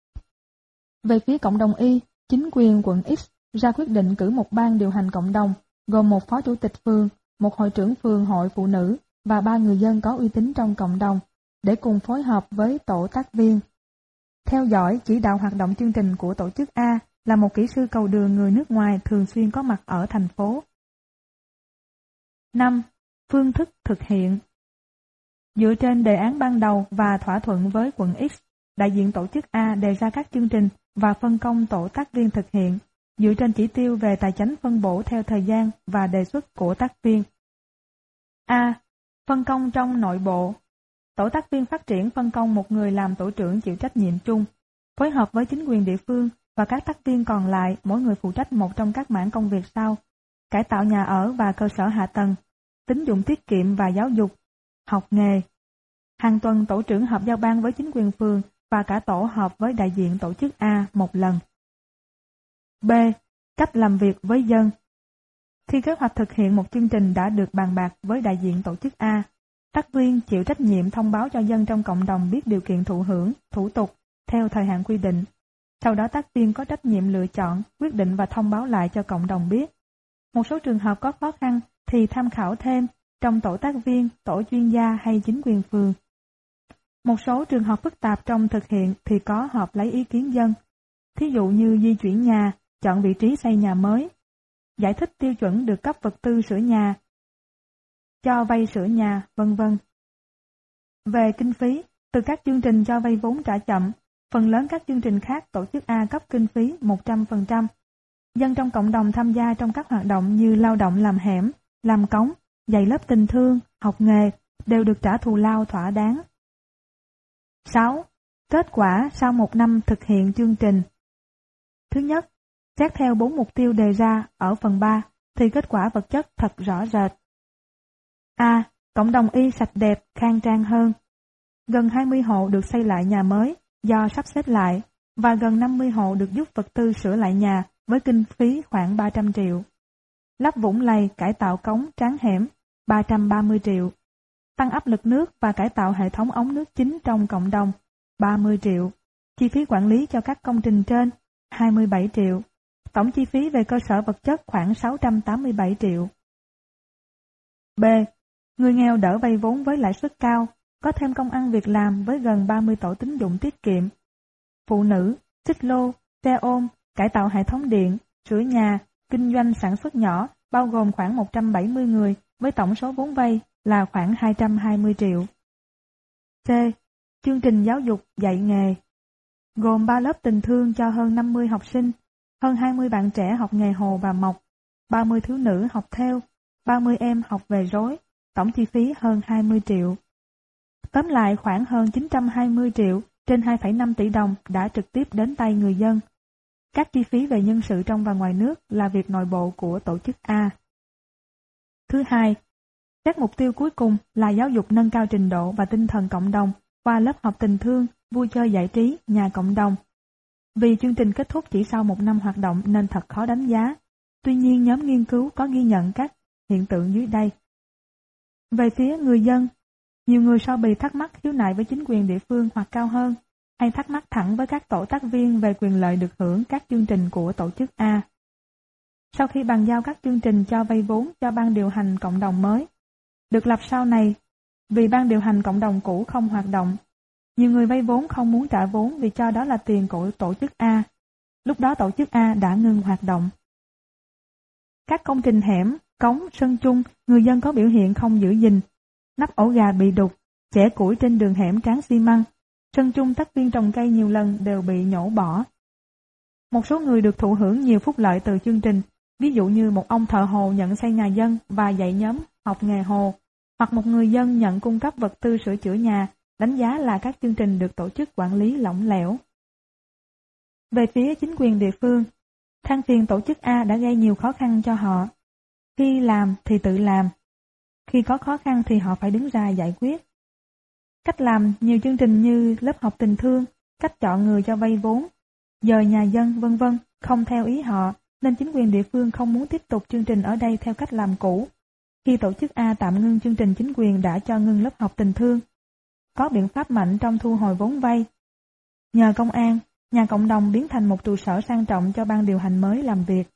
Về phía cộng đồng Y, chính quyền quận X ra quyết định cử một ban điều hành cộng đồng, gồm một phó chủ tịch phường, một hội trưởng phường hội phụ nữ và 3 người dân có uy tín trong cộng đồng, để cùng phối hợp với tổ tác viên. Theo dõi, chỉ đạo hoạt động chương trình của tổ chức A là một kỹ sư cầu đường người nước ngoài thường xuyên có mặt ở thành phố. 5. Phương thức thực hiện. Dựa trên đề án ban đầu và thỏa thuận với quận X, đại diện tổ chức A đề ra các chương trình và phân công tổ tác viên thực hiện, dựa trên chỉ tiêu về tài chính phân bổ theo thời gian và đề xuất của tác viên. A. Phân công trong nội bộ. Tổ tác viên phát triển phân công một người làm tổ trưởng chịu trách nhiệm chung, phối hợp với chính quyền địa phương và các tác viên còn lại, mỗi người phụ trách một trong các mảng công việc sau: cải tạo nhà ở và cơ sở hạ tầng, tín dụng tiết kiệm và giáo dục, học nghề. Hàng tuần tổ trưởng họp giao ban với chính quyền phường và cả tổ họp với đại diện tổ chức A một lần. B. Cách làm việc với dân. Khi kế hoạch thực hiện một chương trình đã được bàn bạc với đại diện tổ chức A, tác viên chịu trách nhiệm thông báo cho dân trong cộng đồng biết điều kiện thụ hưởng, thủ tục theo thời hạn quy định. Sau đó tác viên có trách nhiệm lựa chọn, quyết định và thông báo lại cho cộng đồng biết. Một số trường hợp có khó khăn thì tham khảo thêm trong tổ tác viên, tổ chuyên gia hay chính quyền phường. Một số trường hợp phức tạp trong thực hiện thì có họp lấy ý kiến dân. Thí dụ như di chuyển nhà, chọn vị trí xây nhà mới, giải thích tiêu chuẩn được cấp vật tư sửa nhà, cho vay sửa nhà, vân vân. Về kinh phí, từ các chương trình cho vay vốn trả chậm, phần lớn các chương trình khác tổ chức A cấp kinh phí 100%. Dân trong cộng đồng tham gia trong các hoạt động như lao động làm hẻm, làm cống, dạy lớp tình thương, học nghề đều được trả thù lao thỏa đáng. 6. Kết quả sau một năm thực hiện chương trình. Thứ nhất, xét theo 4 mục tiêu đề ra ở phần 3 thì kết quả vật chất thật rõ rệt. A. Cộng đồng Y sạch đẹp, khang trang hơn. Gần 20 hộ được xây lại nhà mới do sắp xếp lại và gần 50 hộ được giúp vật tư sửa lại nhà với kinh phí khoảng 300 triệu. Lắp vũng lầy, cải tạo cống, tráng hẻm 330 triệu. Tăng áp lực nước và cải tạo hệ thống ống nước chính trong cộng đồng 30 triệu. Chi phí quản lý cho các công trình trên 27 triệu. Tổng chi phí về cơ sở vật chất khoảng 687 triệu. B. Người nghèo đỡ vay vốn với lãi suất cao, có thêm công ăn việc làm với gần 30 tổ tín dụng tiết kiệm. Phụ nữ, xích lô, xe ôm, cải tạo hệ thống điện, sửa nhà, kinh doanh sản xuất nhỏ, bao gồm khoảng 170 người với tổng số vốn vay là khoảng 220 triệu. C. Chương trình giáo dục dạy nghề, gồm 3 lớp tình thương cho hơn 50 học sinh, hơn 20 bạn trẻ học nghề hồ và mộc, 30 thiếu nữ học theo, 30 em học về rối, tổng chi phí hơn 20 triệu. Tóm lại khoảng hơn 920 triệu trên 2,5 tỷ đồng đã trực tiếp đến tay người dân. Các chi phí về nhân sự trong và ngoài nước là việc nội bộ của tổ chức A. Thứ hai, các mục tiêu cuối cùng là giáo dục nâng cao trình độ và tinh thần cộng đồng qua lớp học tình thương, vui chơi giải trí, nhà cộng đồng. Vì chương trình kết thúc chỉ sau một năm hoạt động nên thật khó đánh giá. Tuy nhiên nhóm nghiên cứu có ghi nhận các hiện tượng dưới đây. Về phía người dân, nhiều người so bì thắc mắc khiếu nại với chính quyền địa phương hoặc cao hơn, hay thắc mắc thẳng với các tổ tác viên về quyền lợi được hưởng các chương trình của tổ chức A. Sau khi bàn giao các chương trình cho vay vốn cho ban điều hành cộng đồng mới, được lập sau này, vì ban điều hành cộng đồng cũ không hoạt động, nhiều người vay vốn không muốn trả vốn vì cho đó là tiền của tổ chức A. Lúc đó tổ chức A đã ngừng hoạt động. Các công trình hẻm, cống, sân chung, người dân có biểu hiện không giữ gìn. Nắp ổ gà bị đục, chẻ củi trên đường hẻm tráng xi măng, sân chung tác viên trồng cây nhiều lần đều bị nhổ bỏ. Một số người được thụ hưởng nhiều phúc lợi từ chương trình, ví dụ như một ông thợ hồ nhận xây nhà dân và dạy nhóm học nghề hồ, hoặc một người dân nhận cung cấp vật tư sửa chữa nhà, đánh giá là các chương trình được tổ chức quản lý lỏng lẻo. Về phía chính quyền địa phương, than phiền tổ chức A đã gây nhiều khó khăn cho họ. Khi làm thì tự làm, khi có khó khăn thì họ phải đứng ra giải quyết. Cách làm nhiều chương trình như lớp học tình thương, cách chọn người cho vay vốn, dời nhà dân vân vân không theo ý họ, nên chính quyền địa phương không muốn tiếp tục chương trình ở đây theo cách làm cũ. Khi tổ chức A tạm ngưng chương trình, chính quyền đã cho ngưng lớp học tình thương. Có biện pháp mạnh trong thu hồi vốn vay. Nhờ công an, nhà cộng đồng biến thành một trụ sở sang trọng cho ban điều hành mới làm việc.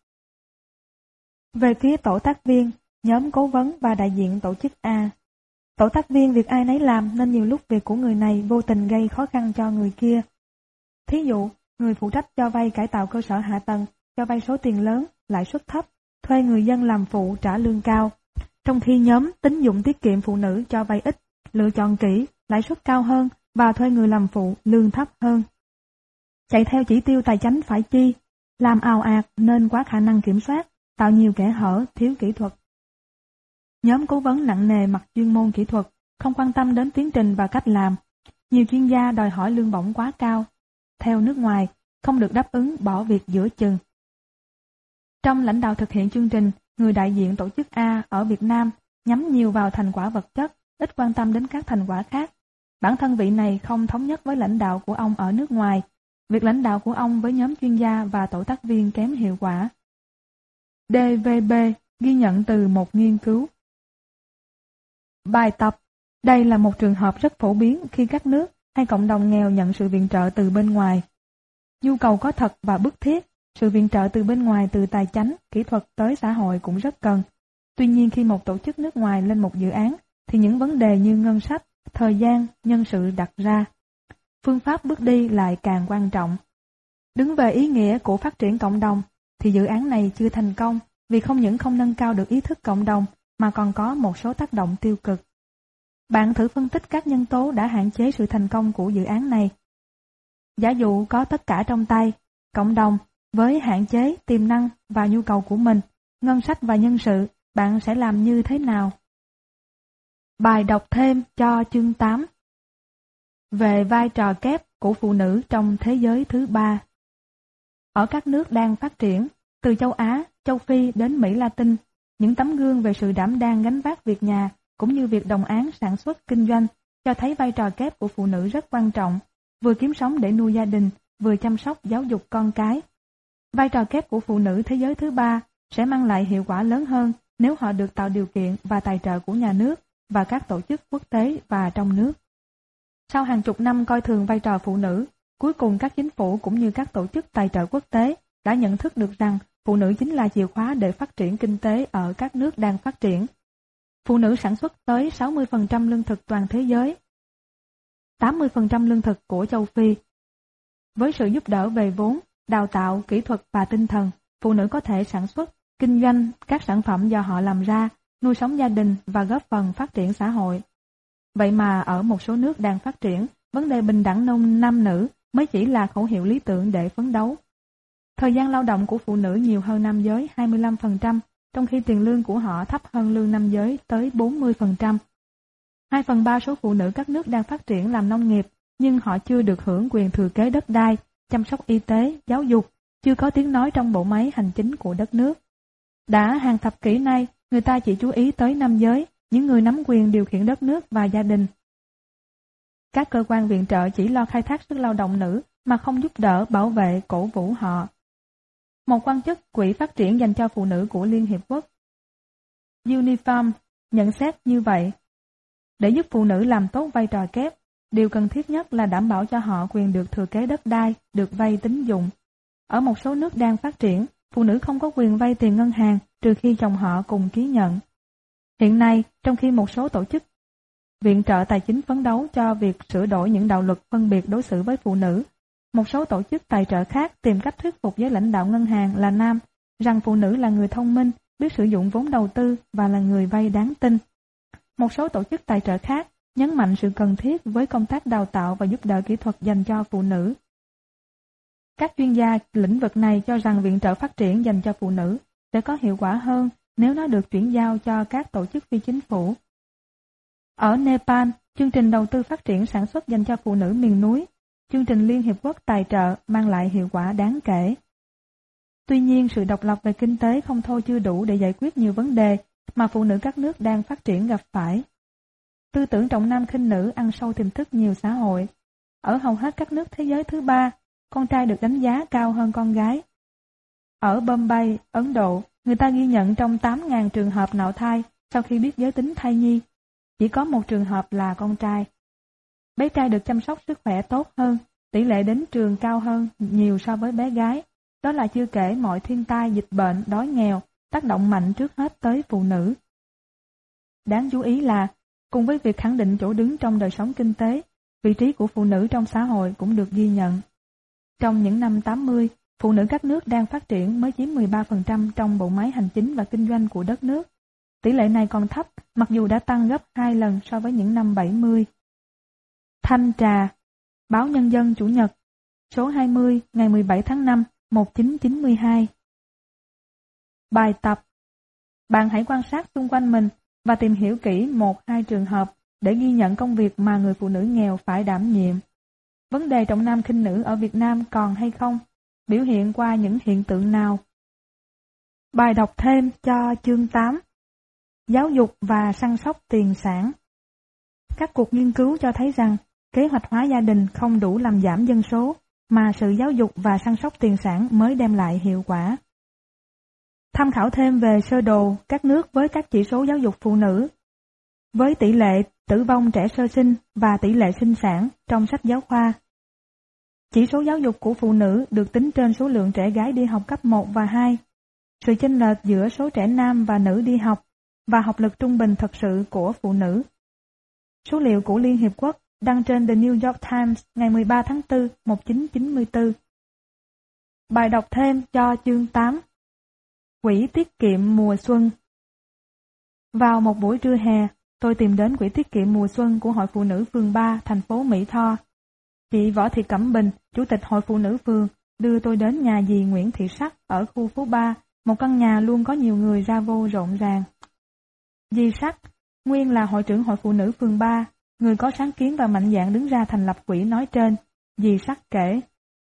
Về phía tổ tác viên, nhóm cố vấn và đại diện tổ chức A. Tổ tác viên việc ai nấy làm nên nhiều lúc việc của người này vô tình gây khó khăn cho người kia. Thí dụ, người phụ trách cho vay cải tạo cơ sở hạ tầng, cho vay số tiền lớn, lãi suất thấp, thuê người dân làm phụ trả lương cao. Trong khi nhóm tín dụng tiết kiệm phụ nữ cho vay ít, lựa chọn kỹ, lãi suất cao hơn và thuê người làm phụ lương thấp hơn. Chạy theo chỉ tiêu tài chánh phải chi, làm ào ạt nên quá khả năng kiểm soát, tạo nhiều kẽ hở, thiếu kỹ thuật. Nhóm cố vấn nặng nề mặt chuyên môn kỹ thuật, không quan tâm đến tiến trình và cách làm. Nhiều chuyên gia đòi hỏi lương bổng quá cao. Theo nước ngoài, không được đáp ứng bỏ việc giữa chừng. Trong lãnh đạo thực hiện chương trình, người đại diện tổ chức A ở Việt Nam nhắm nhiều vào thành quả vật chất, ít quan tâm đến các thành quả khác. Bản thân vị này không thống nhất với lãnh đạo của ông ở nước ngoài. Việc lãnh đạo của ông với nhóm chuyên gia và tổ tác viên kém hiệu quả. DVB ghi nhận từ một nghiên cứu. Bài tập. Đây là một trường hợp rất phổ biến khi các nước hay cộng đồng nghèo nhận sự viện trợ từ bên ngoài. Nhu cầu có thật và bức thiết, sự viện trợ từ bên ngoài từ tài chánh, kỹ thuật tới xã hội cũng rất cần. Tuy nhiên khi một tổ chức nước ngoài lên một dự án, thì những vấn đề như ngân sách, thời gian, nhân sự đặt ra. Phương pháp bước đi lại càng quan trọng. Đứng về ý nghĩa của phát triển cộng đồng, thì dự án này chưa thành công vì không những không nâng cao được ý thức cộng đồng mà còn có một số tác động tiêu cực. Bạn thử phân tích các nhân tố đã hạn chế sự thành công của dự án này. Giả dụ có tất cả trong tay, cộng đồng với hạn chế, tiềm năng và nhu cầu của mình, ngân sách và nhân sự, bạn sẽ làm như thế nào? Bài đọc thêm cho chương 8 về vai trò kép của phụ nữ trong thế giới thứ ba. Ở các nước đang phát triển, từ châu Á, châu Phi đến Mỹ Latin, những tấm gương về sự đảm đang gánh vác việc nhà cũng như việc đồng áng sản xuất kinh doanh cho thấy vai trò kép của phụ nữ rất quan trọng, vừa kiếm sống để nuôi gia đình, vừa chăm sóc giáo dục con cái. Vai trò kép của phụ nữ thế giới thứ ba sẽ mang lại hiệu quả lớn hơn nếu họ được tạo điều kiện và tài trợ của nhà nước và các tổ chức quốc tế và trong nước. Sau hàng chục năm coi thường vai trò phụ nữ, cuối cùng các chính phủ cũng như các tổ chức tài trợ quốc tế đã nhận thức được rằng phụ nữ chính là chìa khóa để phát triển kinh tế ở các nước đang phát triển. Phụ nữ sản xuất tới 60% lương thực toàn thế giới, 80% lương thực của châu Phi. Với sự giúp đỡ về vốn, đào tạo, kỹ thuật và tinh thần, phụ nữ có thể sản xuất, kinh doanh các sản phẩm do họ làm ra, nuôi sống gia đình và góp phần phát triển xã hội. Vậy mà ở một số nước đang phát triển, vấn đề bình đẳng nam nữ mới chỉ là khẩu hiệu lý tưởng để phấn đấu. Thời gian lao động của phụ nữ nhiều hơn nam giới 25%, trong khi tiền lương của họ thấp hơn lương nam giới tới 40%. 2/3 số phụ nữ các nước đang phát triển làm nông nghiệp, nhưng họ chưa được hưởng quyền thừa kế đất đai, chăm sóc y tế, giáo dục, chưa có tiếng nói trong bộ máy hành chính của đất nước. Đã hàng thập kỷ nay, người ta chỉ chú ý tới nam giới, những người nắm quyền điều khiển đất nước và gia đình. Các cơ quan viện trợ chỉ lo khai thác sức lao động nữ mà không giúp đỡ, bảo vệ, cổ vũ họ. Một quan chức Quỹ Phát triển dành cho phụ nữ của Liên Hiệp Quốc, UNIFEM, nhận xét như vậy. Để giúp phụ nữ làm tốt vai trò kép, điều cần thiết nhất là đảm bảo cho họ quyền được thừa kế đất đai, được vay tín dụng. Ở một số nước đang phát triển, phụ nữ không có quyền vay tiền ngân hàng trừ khi chồng họ cùng ký nhận. Hiện nay, trong khi một số tổ chức viện trợ tài chính phấn đấu cho việc sửa đổi những đạo luật phân biệt đối xử với phụ nữ, một số tổ chức tài trợ khác tìm cách thuyết phục giới lãnh đạo ngân hàng là nam rằng phụ nữ là người thông minh, biết sử dụng vốn đầu tư và là người vay đáng tin. Một số tổ chức tài trợ khác nhấn mạnh sự cần thiết với công tác đào tạo và giúp đỡ kỹ thuật dành cho phụ nữ. Các chuyên gia lĩnh vực này cho rằng viện trợ phát triển dành cho phụ nữ sẽ có hiệu quả hơn nếu nó được chuyển giao cho các tổ chức phi chính phủ. Ở Nepal, chương trình đầu tư phát triển sản xuất dành cho phụ nữ miền núi, chương trình Liên Hiệp Quốc tài trợ mang lại hiệu quả đáng kể. Tuy nhiên, sự độc lập về kinh tế không thôi chưa đủ để giải quyết nhiều vấn đề mà phụ nữ các nước đang phát triển gặp phải. Tư tưởng trọng nam khinh nữ ăn sâu tiềm thức nhiều xã hội. Ở hầu hết các nước thế giới thứ ba, con trai được đánh giá cao hơn con gái. Ở Bombay, Ấn Độ, người ta ghi nhận trong 8.000 trường hợp nạo thai sau khi biết giới tính thai nhi, chỉ có một trường hợp là con trai. Bé trai được chăm sóc sức khỏe tốt hơn, tỷ lệ đến trường cao hơn nhiều so với bé gái. Đó là chưa kể mọi thiên tai, dịch bệnh, đói nghèo, tác động mạnh trước hết tới phụ nữ. Đáng chú ý là, cùng với việc khẳng định chỗ đứng trong đời sống kinh tế, vị trí của phụ nữ trong xã hội cũng được ghi nhận. Trong những năm 80, phụ nữ các nước đang phát triển mới chiếm 13% trong bộ máy hành chính và kinh doanh của đất nước. Tỷ lệ này còn thấp, mặc dù đã tăng gấp 2 lần so với những năm 70. Thanh Trà, Báo Nhân dân Chủ nhật, số 20 ngày 17 tháng 5, 1992. Bài tập. Bạn hãy quan sát xung quanh mình và tìm hiểu kỹ 1-2 trường hợp để ghi nhận công việc mà người phụ nữ nghèo phải đảm nhiệm. Vấn đề trọng nam khinh nữ ở Việt Nam còn hay không? Biểu hiện qua những hiện tượng nào? Bài đọc thêm cho chương 8. Giáo dục và săn sóc tiền sản. Các cuộc nghiên cứu cho thấy rằng kế hoạch hóa gia đình không đủ làm giảm dân số, mà sự giáo dục và săn sóc tiền sản mới đem lại hiệu quả. Tham khảo thêm về sơ đồ các nước với các chỉ số giáo dục phụ nữ, với tỷ lệ tử vong trẻ sơ sinh và tỷ lệ sinh sản trong sách giáo khoa. Chỉ số giáo dục của phụ nữ được tính trên số lượng trẻ gái đi học cấp 1 và 2, sự chênh lệch giữa số trẻ nam và nữ đi học và học lực trung bình thật sự của phụ nữ. Số liệu của Liên Hiệp Quốc đăng trên The New York Times ngày 13 tháng 4, 1994. Bài đọc thêm cho chương 8. Quỹ tiết kiệm mùa xuân. Vào một buổi trưa hè, tôi tìm đến quỹ tiết kiệm mùa xuân của Hội Phụ nữ phường 3, thành phố Mỹ Tho. Chị Võ Thị Cẩm Bình, Chủ tịch Hội Phụ nữ phường, đưa tôi đến nhà dì Nguyễn Thị Sắc ở khu phố 3, một căn nhà luôn có nhiều người ra vô rộn ràng. Dì Sắc, nguyên là hội trưởng Hội Phụ nữ phường 3, người có sáng kiến và mạnh dạn đứng ra thành lập quỹ nói trên. Dì Sắc kể.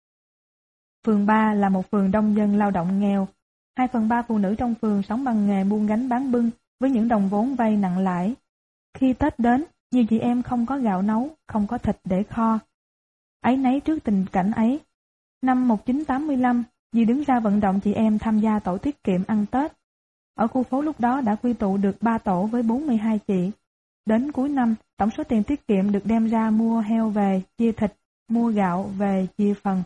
Phường 3 là một phường đông dân lao động nghèo. 2/3 phụ nữ trong phường sống bằng nghề buôn gánh bán bưng với những đồng vốn vay nặng lãi. Khi Tết đến, nhiều chị em không có gạo nấu, không có thịt để kho. Áy náy trước tình cảnh ấy, năm 1985, dì đứng ra vận động chị em tham gia tổ tiết kiệm ăn Tết. Ở khu phố lúc đó đã quy tụ được 3 tổ với 42 chị. Đến cuối năm, tổng số tiền tiết kiệm được đem ra mua heo về, chia thịt, mua gạo về, chia phần.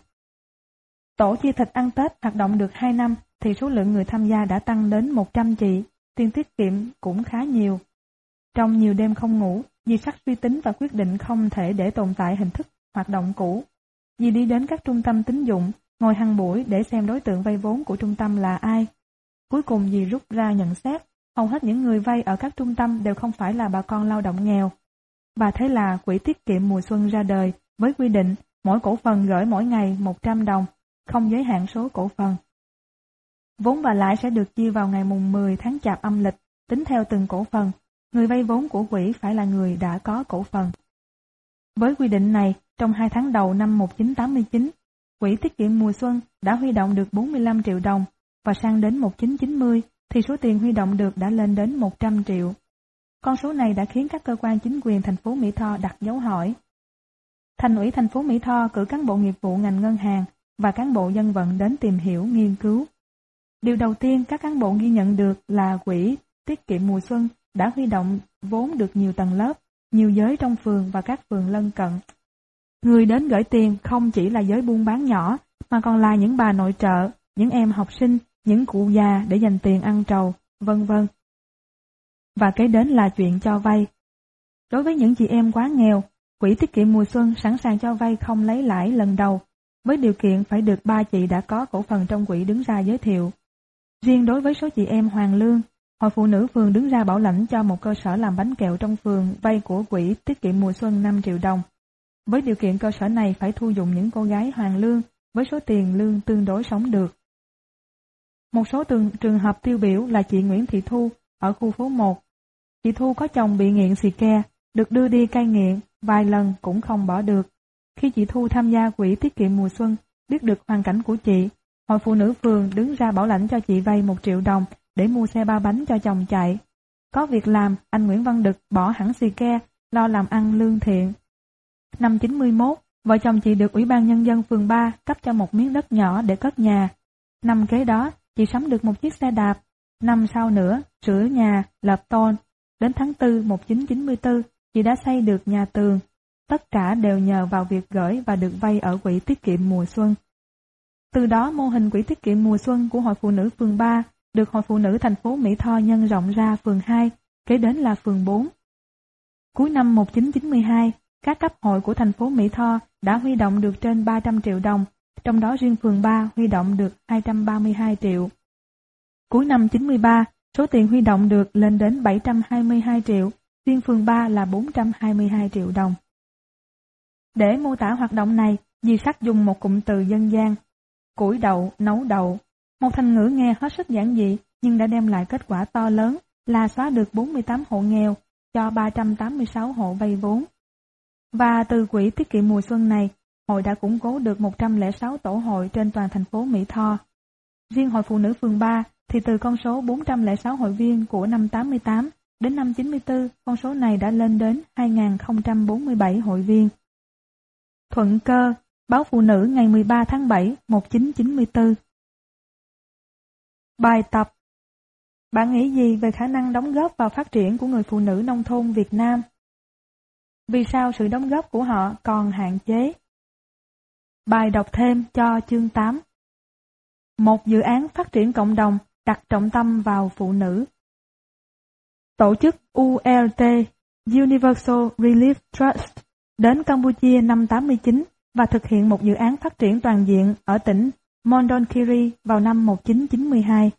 Tổ chia thịt ăn Tết hoạt động được 2 năm, thì số lượng người tham gia đã tăng đến 100 chị, tiền tiết kiệm cũng khá nhiều. Trong nhiều đêm không ngủ, dì Sắc suy tính và quyết định không thể để tồn tại hình thức hoạt động cũ. Dì đi đến các trung tâm tín dụng, ngồi hàng buổi để xem đối tượng vay vốn của trung tâm là ai. Cuối cùng dì rút ra nhận xét, hầu hết những người vay ở các trung tâm đều không phải là bà con lao động nghèo. Và thế là quỹ tiết kiệm mùa xuân ra đời với quy định mỗi cổ phần gửi mỗi ngày 100 đồng, không giới hạn số cổ phần. Vốn và lãi sẽ được chia vào ngày mùng 10 tháng Chạp âm lịch, tính theo từng cổ phần. Người vay vốn của quỹ phải là người đã có cổ phần. Với quy định này, trong 2 tháng đầu năm 1989, quỹ tiết kiệm mùa xuân đã huy động được 45 triệu đồng, và sang đến 1990 thì số tiền huy động được đã lên đến 100 triệu. Con số này đã khiến các cơ quan chính quyền thành phố Mỹ Tho đặt dấu hỏi. Thành ủy thành phố Mỹ Tho cử cán bộ nghiệp vụ ngành ngân hàng và cán bộ dân vận đến tìm hiểu, nghiên cứu. Điều đầu tiên các cán bộ ghi nhận được là quỹ tiết kiệm mùa xuân đã huy động vốn được nhiều tầng lớp, nhiều giới trong phường và các phường lân cận. Người đến gửi tiền không chỉ là giới buôn bán nhỏ, mà còn là những bà nội trợ, những em học sinh, những cụ già để dành tiền ăn trầu, vân vân. Và kế đến là chuyện cho vay. Đối với những chị em quá nghèo, quỹ tiết kiệm mùa xuân sẵn sàng cho vay không lấy lãi lần đầu, với điều kiện phải được 3 chị đã có cổ phần trong quỹ đứng ra giới thiệu. Riêng đối với số chị em hoàn lương, Hội Phụ nữ phường đứng ra bảo lãnh cho một cơ sở làm bánh kẹo trong phường vay của quỹ tiết kiệm mùa xuân 5 triệu đồng. Với điều kiện cơ sở này phải thu dụng những cô gái hoàn lương với số tiền lương tương đối sống được. Một số trường hợp tiêu biểu là chị Nguyễn Thị Thu ở khu phố 1. Chị Thu có chồng bị nghiện xì ke, được đưa đi cai nghiện, vài lần cũng không bỏ được. Khi chị Thu tham gia quỹ tiết kiệm mùa xuân, biết được hoàn cảnh của chị, Hội Phụ nữ phường đứng ra bảo lãnh cho chị vay 1 triệu đồng để mua xe ba bánh cho chồng chạy. Có việc làm, anh Nguyễn Văn Đực bỏ hẳn xì ke, lo làm ăn lương thiện. Năm 91, vợ chồng chị được Ủy ban Nhân dân phường 3 cấp cho một miếng đất nhỏ để cất nhà. Năm kế đó, chị sắm được một chiếc xe đạp. Năm sau nữa, sửa nhà, lợp tôn. Đến tháng 4 1994, chị đã xây được nhà tường. Tất cả đều nhờ vào việc gửi và được vay ở quỹ tiết kiệm mùa xuân. Từ đó, mô hình quỹ tiết kiệm mùa xuân của Hội Phụ nữ phường 3 được Hội Phụ nữ thành phố Mỹ Tho nhân rộng ra phường 2, kế đến là phường 4. Cuối năm 1992, các cấp hội của thành phố Mỹ Tho đã huy động được trên 300 triệu đồng, trong đó riêng phường 3 huy động được 232 triệu. Cuối năm 93, số tiền huy động được lên đến 722 triệu, riêng phường 3 là 422 triệu đồng. Để mô tả hoạt động này, dì Sắc dùng một cụm từ dân gian, củi đậu, nấu đậu, một thành ngữ nghe hết sức giản dị nhưng đã đem lại kết quả to lớn là xóa được 48 hộ nghèo cho 386 hộ vay vốn. Và từ quỹ tiết kiệm mùa xuân này, hội đã củng cố được 106 tổ hội trên toàn thành phố Mỹ Tho. Riêng Hội Phụ nữ phường 3 thì từ con số 406 hội viên của năm 88 đến năm 94, con số này đã lên đến 2.047 hội viên. Thuận Cơ, báo Phụ nữ ngày 13 tháng 7, 1994. Bài tập. Bạn nghĩ gì về khả năng đóng góp vào phát triển của người phụ nữ nông thôn Việt Nam? Vì sao sự đóng góp của họ còn hạn chế? Bài đọc thêm cho chương 8. Một dự án phát triển cộng đồng đặt trọng tâm vào phụ nữ. Tổ chức ULT Universal Relief Trust đến Campuchia năm 89 và thực hiện một dự án phát triển toàn diện ở tỉnh Mondonkiri vào năm 1992.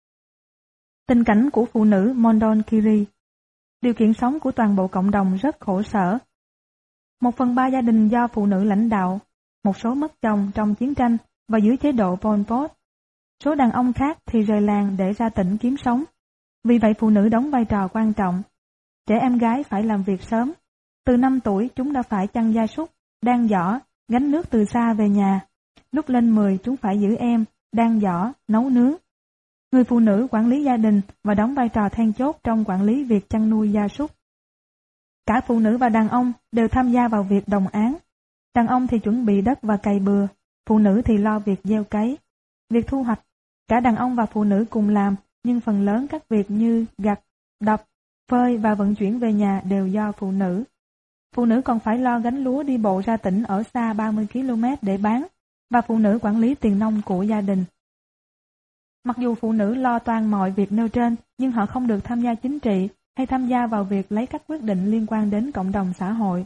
Tình cảnh của phụ nữ Mondonkiri. Điều kiện sống của toàn bộ cộng đồng rất khổ sở. 1/3 gia đình do phụ nữ lãnh đạo, một số mất chồng trong chiến tranh và dưới chế độ Pol Pot. Số đàn ông khác thì rời làng để ra tỉnh kiếm sống. Vì vậy phụ nữ đóng vai trò quan trọng. Trẻ em gái phải làm việc sớm. Từ 5 tuổi chúng đã phải chăn gia súc, đan giỏ, gánh nước từ xa về nhà. Lúc lên 10 chúng phải giữ em, đan giỏ, nấu nướng. Người phụ nữ quản lý gia đình và đóng vai trò then chốt trong quản lý việc chăn nuôi gia súc. Cả phụ nữ và đàn ông đều tham gia vào việc đồng áng. Đàn ông thì chuẩn bị đất và cày bừa, phụ nữ thì lo việc gieo cấy. Việc thu hoạch, cả đàn ông và phụ nữ cùng làm, nhưng phần lớn các việc như gặt, đập, phơi và vận chuyển về nhà đều do phụ nữ. Phụ nữ còn phải lo gánh lúa đi bộ ra tỉnh ở xa 30 km để bán, và phụ nữ quản lý tiền nông của gia đình. Mặc dù phụ nữ lo toan mọi việc nêu trên, nhưng họ không được tham gia chính trị hay tham gia vào việc lấy các quyết định liên quan đến cộng đồng xã hội.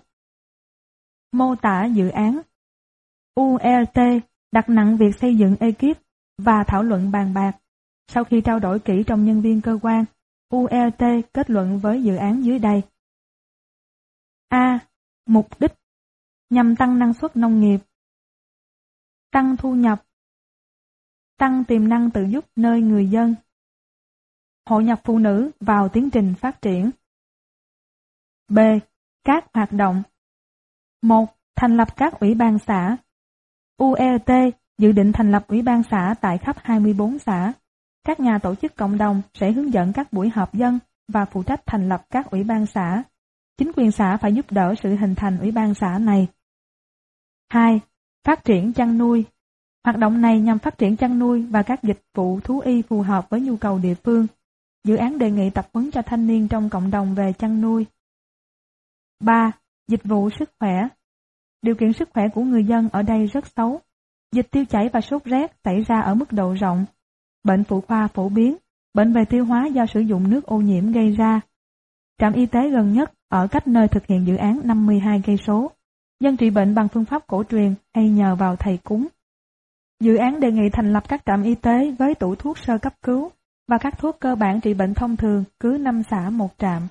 Mô tả dự án. ULT đặt nặng việc xây dựng ekip và thảo luận bàn bạc. Sau khi trao đổi kỹ trong nhân viên cơ quan, ULT kết luận với dự án dưới đây. A. Mục đích nhằm tăng năng suất nông nghiệp, tăng thu nhập, tăng tiềm năng tự giúp nơi người dân, hội nhập phụ nữ vào tiến trình phát triển. B. Các hoạt động. 1. Thành lập các ủy ban xã. ULT dự định thành lập ủy ban xã tại khắp 24 xã. Các nhà tổ chức cộng đồng sẽ hướng dẫn các buổi họp dân và phụ trách thành lập các ủy ban xã. Chính quyền xã phải giúp đỡ sự hình thành ủy ban xã này. 2. Phát triển chăn nuôi. Hoạt động này nhằm phát triển chăn nuôi và các dịch vụ thú y phù hợp với nhu cầu địa phương. Dự án đề nghị tập huấn cho thanh niên trong cộng đồng về chăn nuôi. 3. Dịch vụ sức khỏe. Điều kiện sức khỏe của người dân ở đây rất xấu. Dịch tiêu chảy và sốt rét xảy ra ở mức độ rộng. Bệnh phụ khoa phổ biến, bệnh về tiêu hóa do sử dụng nước ô nhiễm gây ra. Trạm y tế gần nhất ở cách nơi thực hiện dự án 52 cây số. Dân trị bệnh bằng phương pháp cổ truyền hay nhờ vào thầy cúng. Dự án đề nghị thành lập các trạm y tế với tủ thuốc sơ cấp cứu và các thuốc cơ bản trị bệnh thông thường cứ 5 xã một trạm.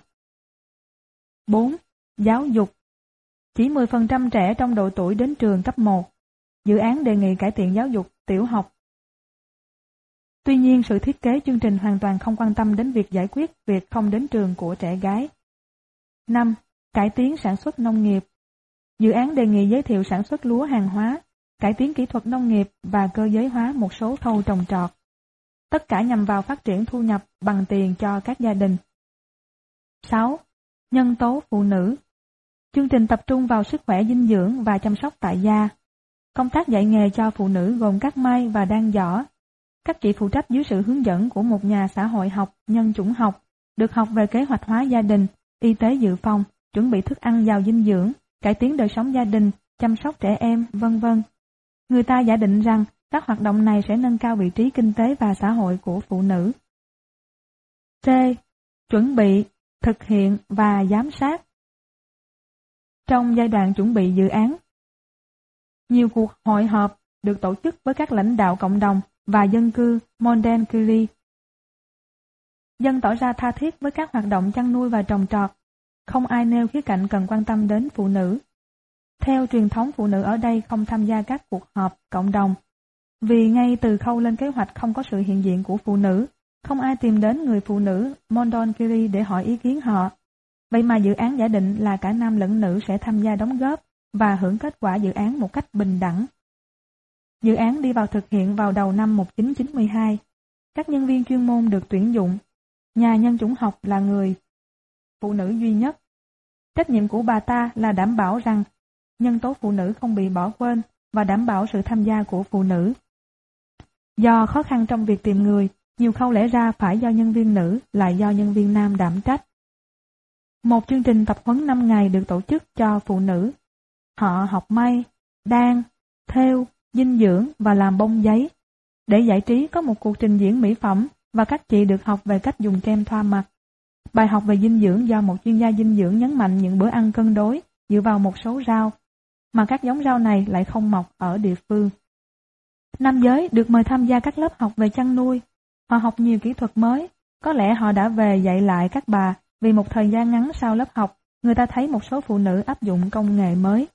4. Giáo dục. Chỉ 10% trẻ trong độ tuổi đến trường cấp 1. Dự án đề nghị cải thiện giáo dục tiểu học. Tuy nhiên, sự thiết kế chương trình hoàn toàn không quan tâm đến việc giải quyết việc không đến trường của trẻ gái. 5. Cải tiến sản xuất nông nghiệp. Dự án đề nghị giới thiệu sản xuất lúa hàng hóa, cải tiến kỹ thuật nông nghiệp và cơ giới hóa một số khâu trồng trọt. Tất cả nhằm vào phát triển thu nhập bằng tiền cho các gia đình. 6. Nhân tố phụ nữ. Chương trình tập trung vào sức khỏe dinh dưỡng và chăm sóc tại gia. Công tác dạy nghề cho phụ nữ gồm cắt may và đan giỏ. Các chị phụ trách dưới sự hướng dẫn của một nhà xã hội học, nhân chủng học, được học về kế hoạch hóa gia đình, y tế dự phòng, chuẩn bị thức ăn giàu dinh dưỡng, cải tiến đời sống gia đình, chăm sóc trẻ em, v.v. Người ta giả định rằng các hoạt động này sẽ nâng cao vị trí kinh tế và xã hội của phụ nữ. C. Chuẩn bị, thực hiện và giám sát. Trong giai đoạn chuẩn bị dự án, nhiều cuộc hội họp được tổ chức với các lãnh đạo cộng đồng và dân cư Mondonkiri. Dân tỏ ra tha thiết với các hoạt động chăn nuôi và trồng trọt. Không ai nêu khía cạnh cần quan tâm đến phụ nữ. Theo truyền thống, phụ nữ ở đây không tham gia các cuộc họp cộng đồng. Vì ngay từ khâu lên kế hoạch không có sự hiện diện của phụ nữ, không ai tìm đến người phụ nữ Mondonkiri để hỏi ý kiến họ. Vậy mà dự án giả định là cả nam lẫn nữ sẽ tham gia đóng góp và hưởng kết quả dự án một cách bình đẳng. Dự án đi vào thực hiện vào đầu năm 1992. Các nhân viên chuyên môn được tuyển dụng. Nhà nhân chủng học là người phụ nữ duy nhất. Trách nhiệm của bà ta là đảm bảo rằng nhân tố phụ nữ không bị bỏ quên và đảm bảo sự tham gia của phụ nữ. Do khó khăn trong việc tìm người, nhiều khâu lẽ ra phải do nhân viên nữ lại do nhân viên nam đảm trách. Một chương trình tập huấn 5 ngày được tổ chức cho phụ nữ. Họ học may, đan, thêu, dinh dưỡng và làm bông giấy. Để giải trí có một cuộc trình diễn mỹ phẩm và các chị được học về cách dùng kem thoa mặt. Bài học về dinh dưỡng do một chuyên gia dinh dưỡng nhấn mạnh những bữa ăn cân đối dựa vào một số rau, mà các giống rau này lại không mọc ở địa phương. Nam giới được mời tham gia các lớp học về chăn nuôi. Họ học nhiều kỹ thuật mới. Có lẽ họ đã về dạy lại các bà vì một thời gian ngắn sau lớp học, người ta thấy một số phụ nữ áp dụng công nghệ mới.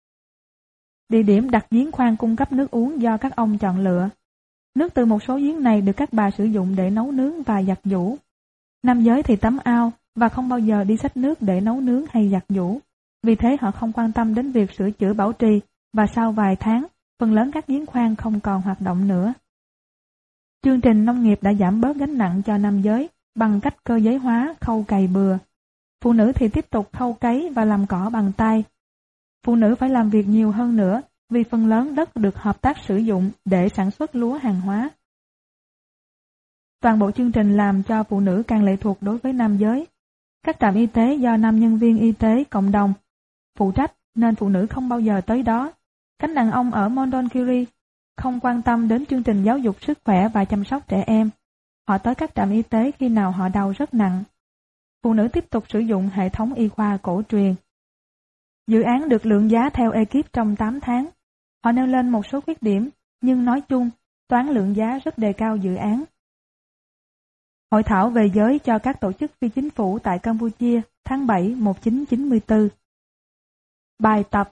Địa điểm đặt giếng khoan cung cấp nước uống do các ông chọn lựa. Nước từ một số giếng này được các bà sử dụng để nấu nướng và giặt giũ. Nam giới thì tắm ao và không bao giờ đi xách nước để nấu nướng hay giặt giũ. Vì thế họ không quan tâm đến việc sửa chữa bảo trì và sau vài tháng, phần lớn các giếng khoan không còn hoạt động nữa. Chương trình nông nghiệp đã giảm bớt gánh nặng cho nam giới bằng cách cơ giới hóa khâu cày bừa. Phụ nữ thì tiếp tục khâu cấy và làm cỏ bằng tay. Phụ nữ phải làm việc nhiều hơn nữa vì phần lớn đất được hợp tác sử dụng để sản xuất lúa hàng hóa. Toàn bộ chương trình làm cho phụ nữ càng lệ thuộc đối với nam giới. Các trạm y tế do nam nhân viên y tế cộng đồng phụ trách nên phụ nữ không bao giờ tới đó. Cánh đàn ông ở Mondonkiri không quan tâm đến chương trình giáo dục sức khỏe và chăm sóc trẻ em. Họ tới các trạm y tế khi nào họ đau rất nặng. Phụ nữ tiếp tục sử dụng hệ thống y khoa cổ truyền. Dự án được lượng giá theo ekip trong 8 tháng. Họ nêu lên một số khuyết điểm, nhưng nói chung, toán lượng giá rất đề cao dự án. Hội thảo về giới cho các tổ chức phi chính phủ tại Campuchia tháng 7 1994. Bài tập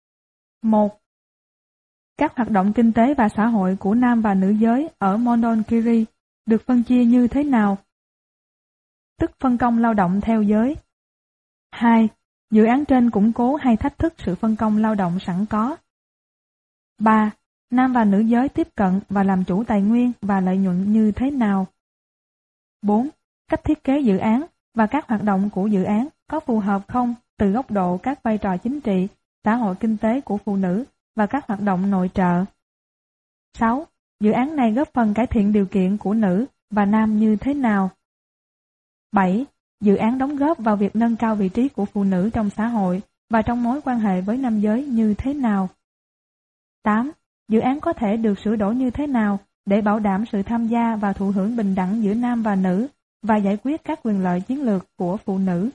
1. Các hoạt động kinh tế và xã hội của nam và nữ giới ở Mondonkiri được phân chia như thế nào? Tức phân công lao động theo giới. 2. Dự án trên củng cố hay thách thức sự phân công lao động sẵn có. 3. Nam và nữ giới tiếp cận và làm chủ tài nguyên và lợi nhuận như thế nào? 4. Cách thiết kế dự án và các hoạt động của dự án có phù hợp không từ góc độ các vai trò chính trị, xã hội kinh tế của phụ nữ và các hoạt động nội trợ. 6. Dự án này góp phần cải thiện điều kiện của nữ và nam như thế nào? 7. Dự án đóng góp vào việc nâng cao vị trí của phụ nữ trong xã hội và trong mối quan hệ với nam giới như thế nào? 8. Dự án có thể được sửa đổi như thế nào để bảo đảm sự tham gia và thụ hưởng bình đẳng giữa nam và nữ và giải quyết các quyền lợi chiến lược của phụ nữ?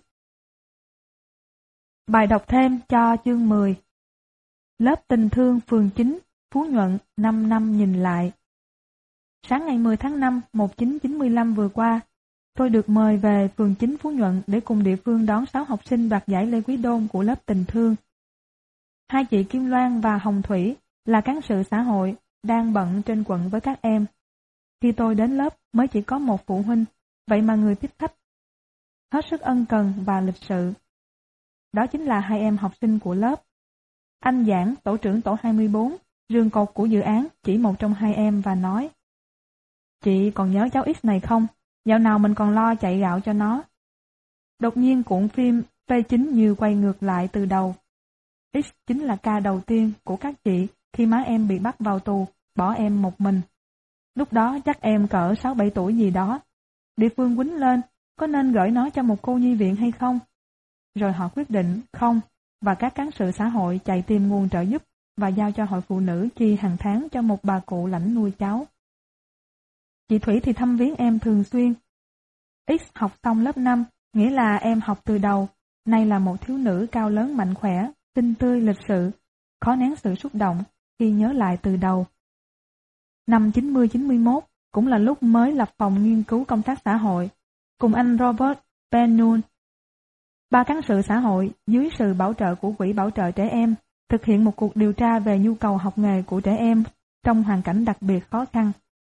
Bài đọc thêm cho chương 10. Lớp tình thương phường 9, Phú Nhuận, 5 năm nhìn lại. Sáng ngày 10 tháng 5, 1995 vừa qua, tôi được mời về phường 9 Phú Nhuận để cùng địa phương đón 6 học sinh đoạt giải Lê Quý Đôn của lớp tình thương. Hai chị Kim Loan và Hồng Thủy là cán sự xã hội đang bận trên quận với các em. Khi tôi đến lớp mới chỉ có một phụ huynh, vậy mà người tiếp khách hết sức ân cần và lịch sự. Đó chính là hai em học sinh của lớp. Anh Giảng, tổ trưởng tổ 24, rường cột của dự án, chỉ một trong hai em và nói: "Chị còn nhớ cháu X này không? Dạo nào mình còn lo chạy gạo cho nó." Đột nhiên cuộn phim P9 như quay ngược lại từ đầu. X chính là ca đầu tiên của các chị khi má em bị bắt vào tù, bỏ em một mình. Lúc đó chắc em cỡ 6-7 tuổi gì đó. Địa phương quýnh lên, có nên gửi nó cho một cô nhi viện hay không? Rồi họ quyết định không, và các cán sự xã hội chạy tìm nguồn trợ giúp và giao cho hội phụ nữ chi hàng tháng cho một bà cụ lãnh nuôi cháu. Chị Thủy thì thăm viếng em thường xuyên. X học xong lớp 5, nghĩa là em học từ đầu, nay là một thiếu nữ cao lớn mạnh khỏe, xinh tươi lịch sự, khó nén sự xúc động khi nhớ lại từ đầu. Năm 90-91 cũng là lúc mới lập phòng nghiên cứu công tác xã hội, cùng anh Robert Pennoon. Ba cán sự xã hội dưới sự bảo trợ của Quỹ Bảo trợ Trẻ Em thực hiện một cuộc điều tra về nhu cầu học nghề của trẻ em trong hoàn cảnh đặc biệt khó khăn.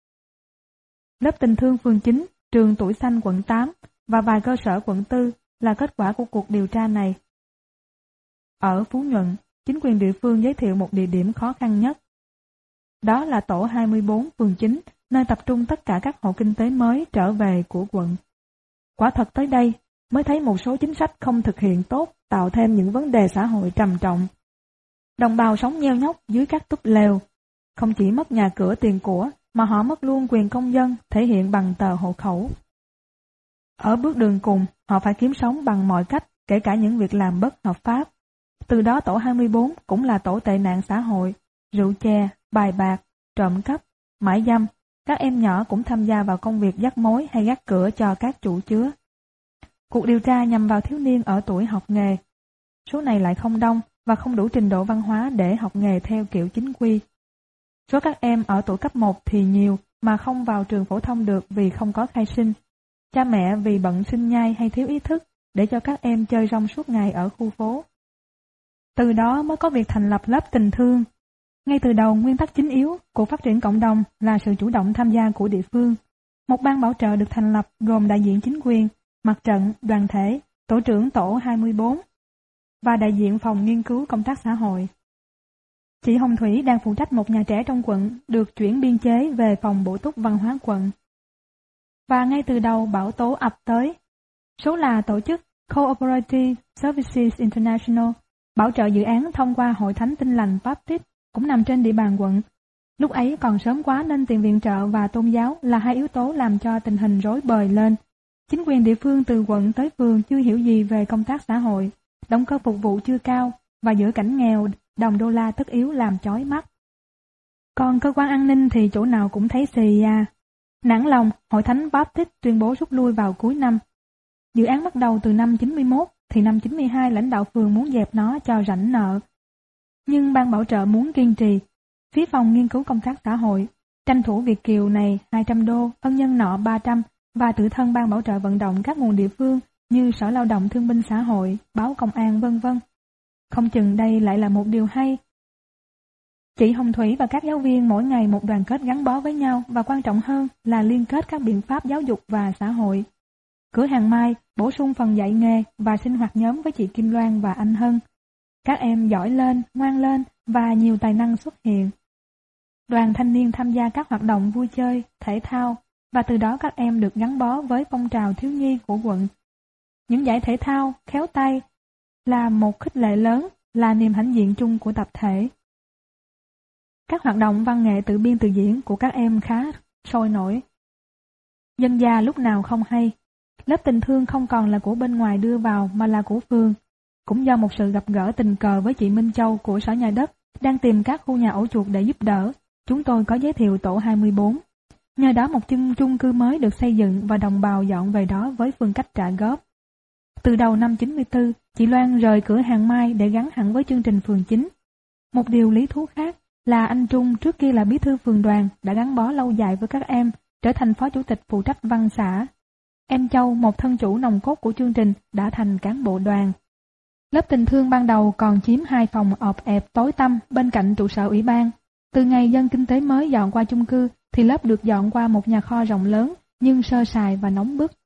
Lớp tình thương phường 9, trường Tuổi Xanh quận 8 và vài cơ sở quận 4 là kết quả của cuộc điều tra này. Ở Phú Nhuận, chính quyền địa phương giới thiệu một địa điểm khó khăn nhất. Đó là tổ 24 phường 9, nơi tập trung tất cả các hộ kinh tế mới trở về của quận. Quả thật tới đây mới thấy một số chính sách không thực hiện tốt, tạo thêm những vấn đề xã hội trầm trọng. Đồng bào sống nheo nhóc dưới các túp lều, không chỉ mất nhà cửa tiền của mà họ mất luôn quyền công dân thể hiện bằng tờ hộ khẩu. Ở bước đường cùng, họ phải kiếm sống bằng mọi cách, kể cả những việc làm bất hợp pháp. Từ đó tổ 24 cũng là tổ tệ nạn xã hội, rượu chè, bài bạc, trộm cắp, mại dâm. Các em nhỏ cũng tham gia vào công việc dắt mối hay gác cửa cho các chủ chứa. Cuộc điều tra nhằm vào thiếu niên ở tuổi học nghề. Số này lại không đông và không đủ trình độ văn hóa để học nghề theo kiểu chính quy. Số các em ở tuổi cấp 1 thì nhiều mà không vào trường phổ thông được vì không có khai sinh. Cha mẹ vì bận sinh nhai hay thiếu ý thức để cho các em chơi rong suốt ngày ở khu phố. Từ đó mới có việc thành lập lớp tình thương. Ngay từ đầu, nguyên tắc chính yếu của phát triển cộng đồng là sự chủ động tham gia của địa phương. Một ban bảo trợ được thành lập gồm đại diện chính quyền, mặt trận, đoàn thể, tổ trưởng tổ 24 và đại diện phòng nghiên cứu công tác xã hội. Chị Hồng Thủy đang phụ trách một nhà trẻ trong quận được chuyển biên chế về phòng bổ túc văn hóa quận. Và ngay từ đầu bão tố ập tới. Số là tổ chức Cooperative Services International, bảo trợ dự án thông qua Hội Thánh Tin Lành Baptist, cũng nằm trên địa bàn quận. Lúc ấy còn sớm quá nên tiền viện trợ và tôn giáo là hai yếu tố làm cho tình hình rối bời lên. Chính quyền địa phương từ quận tới phường chưa hiểu gì về công tác xã hội, động cơ phục vụ chưa cao và giữa cảnh nghèo, đồng đô la tất yếu làm chói mắt. Còn cơ quan an ninh thì chỗ nào cũng thấy xì à. Nản lòng, Hội Thánh Baptist tuyên bố rút lui vào cuối năm. Dự án bắt đầu từ năm 91 thì năm 92 lãnh đạo phường muốn dẹp nó cho rảnh nợ. Nhưng ban bảo trợ muốn kiên trì. Phía phòng nghiên cứu công tác xã hội tranh thủ Việt kiều này 200 đô, ân nhân nọ 300 và tự thân ban bảo trợ vận động các nguồn địa phương như Sở Lao động Thương binh Xã hội, báo Công an vân vân. Không chừng đây lại là một điều hay. Chị Hồng Thủy và các giáo viên mỗi ngày một đoàn kết gắn bó với nhau và quan trọng hơn là liên kết các biện pháp giáo dục và xã hội. Cửa hàng Mai bổ sung phần dạy nghề và sinh hoạt nhóm với chị Kim Loan và anh Hân. Các em giỏi lên, ngoan lên và nhiều tài năng xuất hiện. Đoàn thanh niên tham gia các hoạt động vui chơi, thể thao và từ đó các em được gắn bó với phong trào thiếu nhi của quận. Những giải thể thao, khéo tay là một khích lệ lớn, là niềm hãnh diện chung của tập thể. Các hoạt động văn nghệ tự biên tự diễn của các em khá sôi nổi. Dân gia lúc nào không hay, lớp tình thương không còn là của bên ngoài đưa vào mà là của phường. Cũng do một sự gặp gỡ tình cờ với chị Minh Châu của Sở Nhà đất đang tìm các khu nhà ổ chuột để giúp đỡ, chúng tôi có giới thiệu tổ 24. Nhờ đó một chung cư mới được xây dựng và đồng bào dọn về đó với phương cách trả góp. Từ đầu năm 94, chị Loan rời cửa hàng Mai để gắn hẳn với chương trình phường chính. Một điều lý thú khác là anh Trung trước kia là bí thư phường đoàn đã gắn bó lâu dài với các em, trở thành phó chủ tịch phụ trách văn xã. Em Châu, một thân chủ nòng cốt của chương trình, đã thành cán bộ đoàn. Lớp tình thương ban đầu còn chiếm 2 phòng ọp ẹp tối tăm bên cạnh trụ sở ủy ban. Từ ngày dân kinh tế mới dọn qua chung cư thì lớp được dọn qua một nhà kho rộng lớn nhưng sơ sài và nóng bức.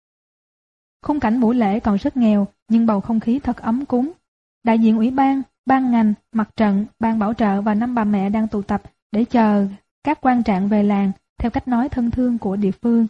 Khung cảnh buổi lễ còn rất nghèo nhưng bầu không khí thật ấm cúng. Đại diện ủy ban, ban ngành, mặt trận, ban bảo trợ và 5 bà mẹ đang tụ tập để chờ các quan trạng về làng theo cách nói thân thương của địa phương.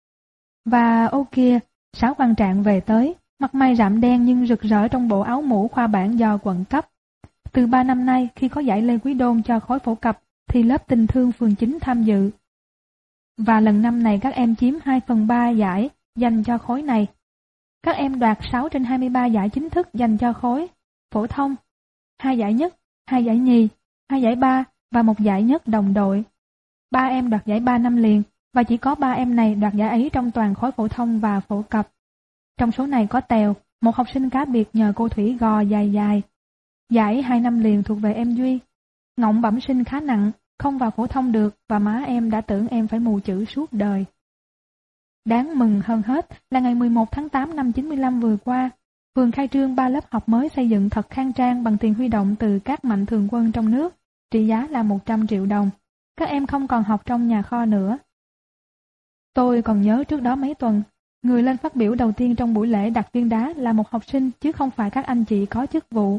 Và ô kia, 6 quan trạng về tới, mặt mày rạm đen nhưng rực rỡ trong bộ áo mũ khoa bản do quận cấp. Từ 3 năm nay, khi có giải Lê Quý Đôn cho khối phổ cập, thì lớp tình thương phường chính tham dự. Và lần năm này các em chiếm 2/3 giải dành cho khối này. Các em đoạt 6 trên 23 giải chính thức dành cho khối phổ thông, 2 giải nhất, 2 giải nhì, 2 giải ba và 1 giải nhất đồng đội. 3 em đoạt giải 3 năm liền và chỉ có 3 em này đoạt giải ấy trong toàn khối phổ thông và phổ cập. Trong số này có Tèo, một học sinh cá biệt nhờ cô Thủy gò dài dài. Giải 2 năm liền thuộc về em Duy. Ngọng bẩm sinh khá nặng, không vào phổ thông được và má em đã tưởng em phải mù chữ suốt đời. Đáng mừng hơn hết là ngày 11 tháng 8 năm 95 vừa qua, phường khai trương 3 lớp học mới xây dựng thật khang trang bằng tiền huy động từ các mạnh thường quân trong nước, trị giá là 100 triệu đồng. Các em không còn học trong nhà kho nữa. Tôi còn nhớ trước đó mấy tuần, người lên phát biểu đầu tiên trong buổi lễ đặt viên đá là một học sinh chứ không phải các anh chị có chức vụ.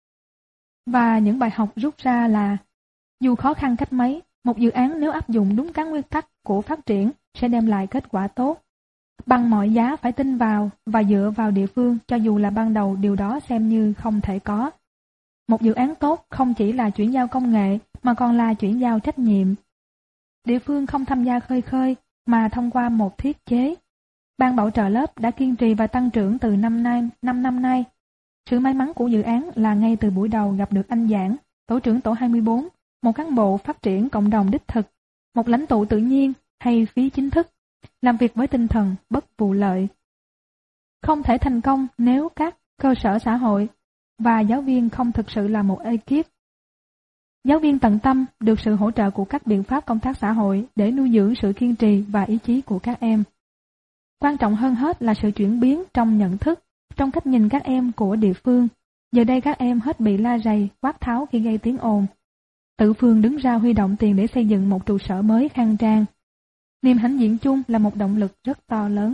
Và những bài học rút ra là, dù khó khăn cách mấy, một dự án nếu áp dụng đúng các nguyên tắc của phát triển sẽ đem lại kết quả tốt. Bằng mọi giá phải tin vào và dựa vào địa phương cho dù là ban đầu điều đó xem như không thể có. Một dự án tốt không chỉ là chuyển giao công nghệ mà còn là chuyển giao trách nhiệm. Địa phương không tham gia khơi khơi mà thông qua một thiết chế. Ban bảo trợ lớp đã kiên trì và tăng trưởng từ 5 năm nay. Sự may mắn của dự án là ngay từ buổi đầu gặp được anh Giảng, tổ trưởng tổ 24, một cán bộ phát triển cộng đồng đích thực, một lãnh tụ tự nhiên hay phí chính thức, làm việc với tinh thần bất vụ lợi. Không thể thành công nếu các cơ sở xã hội và giáo viên không thực sự là một ekip. Giáo viên tận tâm được sự hỗ trợ của các biện pháp công tác xã hội để nuôi dưỡng sự kiên trì và ý chí của các em. Quan trọng hơn hết là sự chuyển biến trong nhận thức, trong cách nhìn các em của địa phương. Giờ đây các em hết bị la rầy, quát tháo khi gây tiếng ồn. Tự phường đứng ra huy động tiền để xây dựng một trụ sở mới khang trang. Niềm hãnh diện chung là một động lực rất to lớn.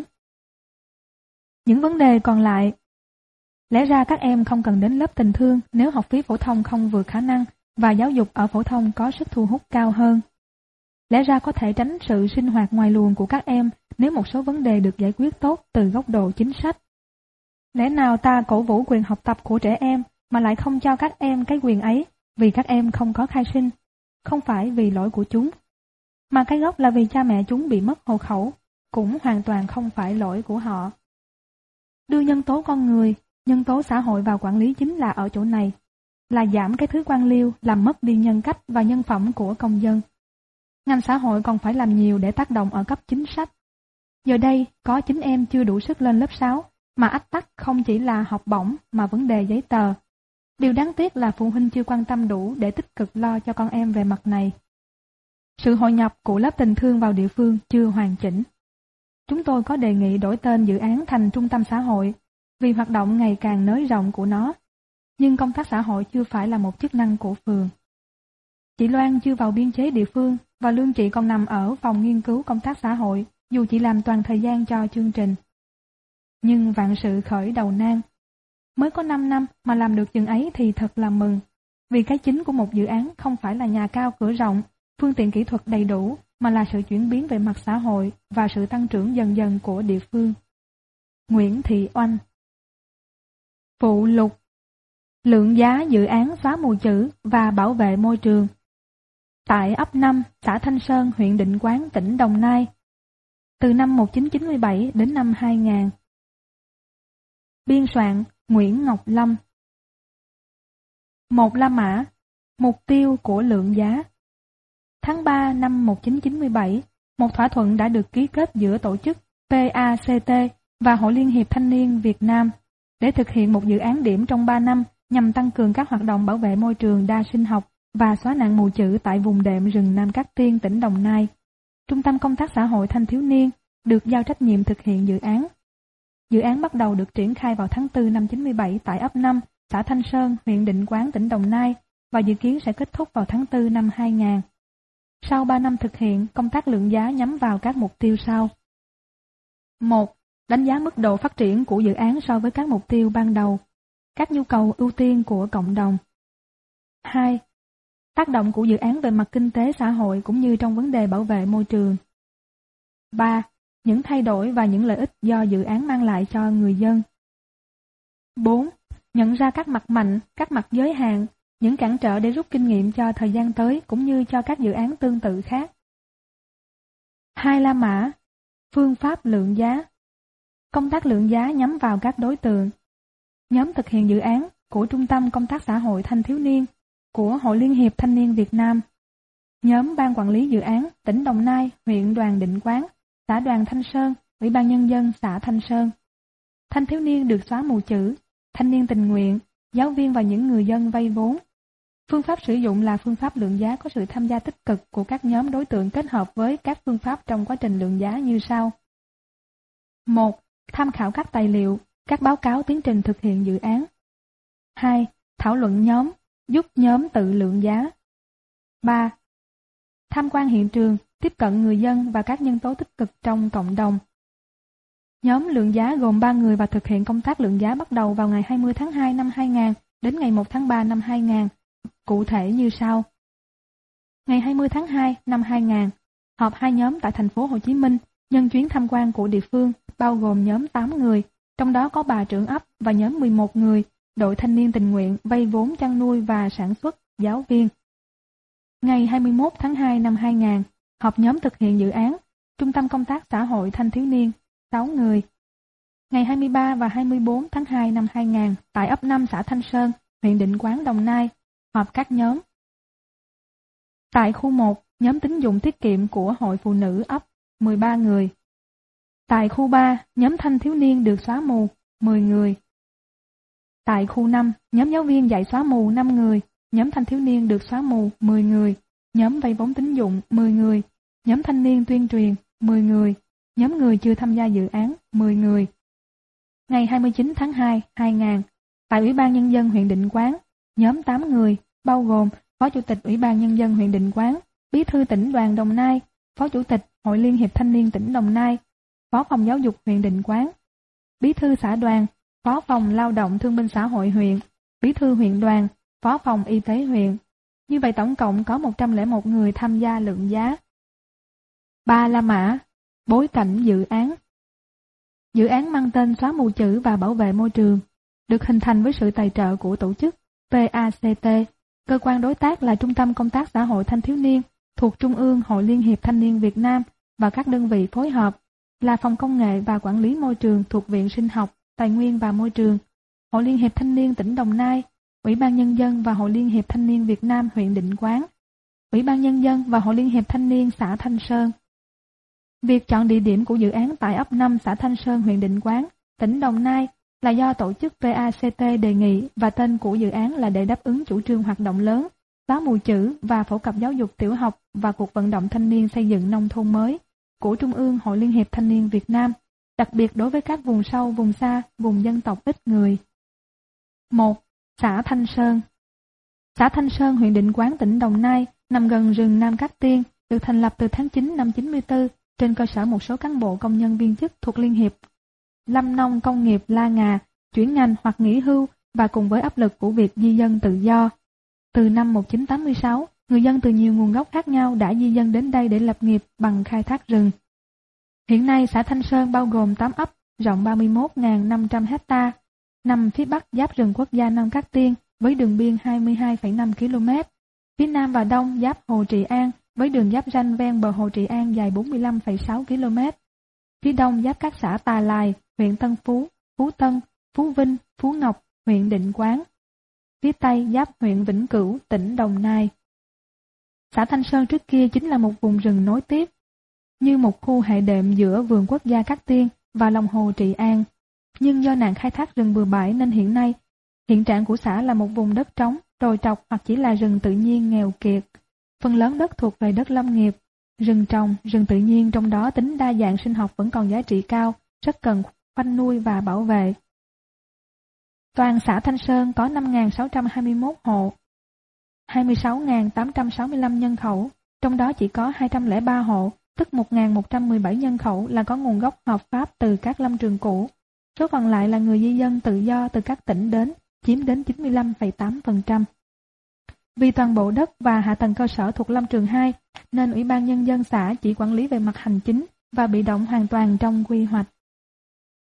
Những vấn đề còn lại. Lẽ ra các em không cần đến lớp tình thương nếu học phí phổ thông không vượt khả năng và giáo dục ở phổ thông có sức thu hút cao hơn. Lẽ ra có thể tránh sự sinh hoạt ngoài luồng của các em nếu một số vấn đề được giải quyết tốt từ góc độ chính sách. Lẽ nào ta cổ vũ quyền học tập của trẻ em mà lại không cho các em cái quyền ấy vì các em không có khai sinh, không phải vì lỗi của chúng, mà cái gốc là vì cha mẹ chúng bị mất hộ khẩu, cũng hoàn toàn không phải lỗi của họ. Đưa nhân tố con người, nhân tố xã hội vào quản lý chính là ở chỗ này, là giảm cái thứ quan liêu làm mất đi nhân cách và nhân phẩm của công dân. Ngành xã hội còn phải làm nhiều để tác động ở cấp chính sách. Giờ đây, có chính em chưa đủ sức lên lớp 6, mà ách tắc không chỉ là học bổng mà vấn đề giấy tờ. Điều đáng tiếc là phụ huynh chưa quan tâm đủ để tích cực lo cho con em về mặt này. Sự hội nhập của lớp tình thương vào địa phương chưa hoàn chỉnh. Chúng tôi có đề nghị đổi tên dự án thành trung tâm xã hội vì hoạt động ngày càng nới rộng của nó. Nhưng công tác xã hội chưa phải là một chức năng của phường. Chị Loan chưa vào biên chế địa phương và lương chị còn nằm ở phòng nghiên cứu công tác xã hội dù chị làm toàn thời gian cho chương trình. Nhưng vạn sự khởi đầu nan. Mới có 5 năm mà làm được chừng ấy thì thật là mừng. Vì cái chính của một dự án không phải là nhà cao cửa rộng, phương tiện kỹ thuật đầy đủ, mà là sự chuyển biến về mặt xã hội và sự tăng trưởng dần dần của địa phương. Nguyễn Thị Oanh. Phụ lục. Lượng giá dự án xóa mù chữ và bảo vệ môi trường. Tại ấp 5, xã Thanh Sơn, huyện Định Quán, tỉnh Đồng Nai. Từ năm 1997 đến năm 2000. Biên soạn Nguyễn Ngọc Lâm. 1 La Mã. Mục tiêu của lượng giá. Tháng 3 năm 1997, một thỏa thuận đã được ký kết giữa tổ chức PACT và Hội Liên hiệp Thanh niên Việt Nam để thực hiện một dự án điểm trong 3 năm nhằm tăng cường các hoạt động bảo vệ môi trường đa sinh học và xóa nạn mù chữ tại vùng đệm rừng Nam Cát Tiên, tỉnh Đồng Nai. Trung tâm Công tác Xã hội Thanh thiếu niên được giao trách nhiệm thực hiện dự án. Dự án bắt đầu được triển khai vào tháng 4 năm 97 tại ấp 5, xã Thanh Sơn, huyện Định Quán, tỉnh Đồng Nai và dự kiến sẽ kết thúc vào tháng 4 năm 2000. Sau 3 năm thực hiện, công tác lượng giá nhắm vào các mục tiêu sau. 1. Đánh giá mức độ phát triển của dự án so với các mục tiêu ban đầu, các nhu cầu ưu tiên của cộng đồng. 2. Tác động của dự án về mặt kinh tế xã hội cũng như trong vấn đề bảo vệ môi trường. 3. Những thay đổi và những lợi ích do dự án mang lại cho người dân. 4. Nhận ra các mặt mạnh, các mặt giới hạn, những cản trở để rút kinh nghiệm cho thời gian tới cũng như cho các dự án tương tự khác. 2 La Mã. Phương pháp lượng giá. Công tác lượng giá nhắm vào các đối tượng. Nhóm thực hiện dự án của Trung tâm Công tác Xã hội Thanh thiếu niên, của Hội Liên hiệp Thanh niên Việt Nam. Nhóm Ban quản lý dự án tỉnh Đồng Nai, huyện Đoàn Định Quán, xã Đoàn Thanh Sơn, Ủy ban Nhân dân xã Thanh Sơn. Thanh thiếu niên được xóa mù chữ, thanh niên tình nguyện, giáo viên và những người dân vay vốn. Phương pháp sử dụng là phương pháp lượng giá có sự tham gia tích cực của các nhóm đối tượng kết hợp với các phương pháp trong quá trình lượng giá như sau. 1. Tham khảo các tài liệu, các báo cáo tiến trình thực hiện dự án. 2. Thảo luận nhóm, giúp nhóm tự lượng giá. 3. Tham quan hiện trường, tiếp cận người dân và các nhân tố tích cực trong cộng đồng. Nhóm lượng giá gồm 3 người và thực hiện công tác lượng giá bắt đầu vào ngày 20 tháng 2 năm 2000 đến ngày 1 tháng 3 năm 2000. Cụ thể như sau. Ngày 20 tháng 2 năm 2000, họp 2 nhóm tại thành phố Hồ Chí Minh nhân chuyến tham quan của địa phương, bao gồm nhóm 8 người, trong đó có bà trưởng ấp và nhóm 11 người, đội thanh niên tình nguyện vay vốn chăn nuôi và sản xuất, giáo viên. Ngày 21 tháng 2 năm 2000, họp nhóm thực hiện dự án, Trung tâm Công tác Xã hội Thanh thiếu niên, 6 người. Ngày 23 và 24 tháng 2 năm 2000, tại ấp 5 xã Thanh Sơn, huyện Định Quán, Đồng Nai, họp các nhóm. Tại khu 1, nhóm tín dụng tiết kiệm của Hội Phụ nữ ấp, 13 người. Tại khu 3, nhóm thanh thiếu niên được xóa mù, 10 người. Tại khu 5, nhóm giáo viên dạy xóa mù 5 người, nhóm thanh thiếu niên được xóa mù 10 người, nhóm vay vốn tín dụng 10 người, nhóm thanh niên tuyên truyền 10 người, nhóm người chưa tham gia dự án 10 người. Ngày 29 tháng 2, 2000, tại Ủy ban Nhân dân huyện Định Quán, nhóm 8 người, bao gồm Phó Chủ tịch Ủy ban Nhân dân huyện Định Quán, Bí thư tỉnh đoàn Đồng Nai, Phó Chủ tịch Hội Liên hiệp Thanh niên tỉnh Đồng Nai, Phó phòng giáo dục huyện Định Quán, Bí thư xã đoàn, Phó phòng lao động thương binh xã hội huyện, Bí thư huyện đoàn, Phó phòng y tế huyện. Như vậy tổng cộng có 101 người tham gia lượng giá. 3 La Mã, bối cảnh dự án. Dự án mang tên xóa mù chữ và bảo vệ môi trường, được hình thành với sự tài trợ của tổ chức PACT, cơ quan đối tác là Trung tâm Công tác Xã hội Thanh thiếu niên thuộc Trung ương Hội Liên hiệp Thanh niên Việt Nam và các đơn vị phối hợp là Phòng Công nghệ và Quản lý Môi trường thuộc Viện Sinh học, Tài nguyên và Môi trường, Hội Liên hiệp Thanh niên tỉnh Đồng Nai, Ủy ban Nhân dân và Hội Liên hiệp Thanh niên Việt Nam huyện Định Quán, Ủy ban Nhân dân và Hội Liên hiệp Thanh niên xã Thanh Sơn. Việc chọn địa điểm của dự án tại ấp 5 xã Thanh Sơn huyện Định Quán, tỉnh Đồng Nai là do tổ chức PACT đề nghị và tên của dự án là để đáp ứng chủ trương hoạt động lớn, xóa mù chữ và phổ cập giáo dục tiểu học và cuộc vận động thanh niên xây dựng nông thôn mới của Trung ương Hội Liên hiệp Thanh niên Việt Nam, đặc biệt đối với các vùng sâu, vùng xa, vùng dân tộc ít người. 1. Xã Thanh Sơn. Xã Thanh Sơn, huyện Định Quán, tỉnh Đồng Nai, nằm gần rừng Nam Cát Tiên, được thành lập từ tháng 9 năm 94 trên cơ sở một số cán bộ công nhân viên chức thuộc Liên hiệp Lâm nông công nghiệp La Ngà chuyển ngành hoặc nghỉ hưu và cùng với áp lực của việc di dân tự do. Từ năm 1986, người dân từ nhiều nguồn gốc khác nhau đã di dân đến đây để lập nghiệp bằng khai thác rừng. Hiện nay, xã Thanh Sơn bao gồm 8 ấp, rộng 31.500 ha, nằm phía bắc giáp rừng quốc gia Nam Cát Tiên với đường biên 22,5 km, phía nam và đông giáp Hồ Trị An với đường giáp ranh ven bờ Hồ Trị An dài 45,6 km, phía đông giáp các xã Tà Lài, huyện Tân Phú, Phú Tân, Phú Vinh, Phú Ngọc, huyện Định Quán, phía tây giáp huyện Vĩnh Cửu, tỉnh Đồng Nai. Xã Thanh Sơn trước kia chính là một vùng rừng nối tiếp, như một khu hệ đệm giữa vườn quốc gia Cát Tiên và lòng hồ Trị An. Nhưng do nạn khai thác rừng bừa bãi nên hiện nay, hiện trạng của xã là một vùng đất trống, đồi trọc hoặc chỉ là rừng tự nhiên nghèo kiệt. Phần lớn đất thuộc về đất lâm nghiệp, rừng trồng, rừng tự nhiên trong đó tính đa dạng sinh học vẫn còn giá trị cao, rất cần khoanh nuôi và bảo vệ. Toàn xã Thanh Sơn có 5.621 hộ, 26.865 nhân khẩu, trong đó chỉ có 203 hộ, tức 1.117 nhân khẩu là có nguồn gốc hợp pháp từ các lâm trường cũ. Số còn lại là người di dân tự do từ các tỉnh đến, chiếm đến 95,8%. Vì toàn bộ đất và hạ tầng cơ sở thuộc lâm trường 2, nên Ủy ban Nhân dân xã chỉ quản lý về mặt hành chính và bị động hoàn toàn trong quy hoạch.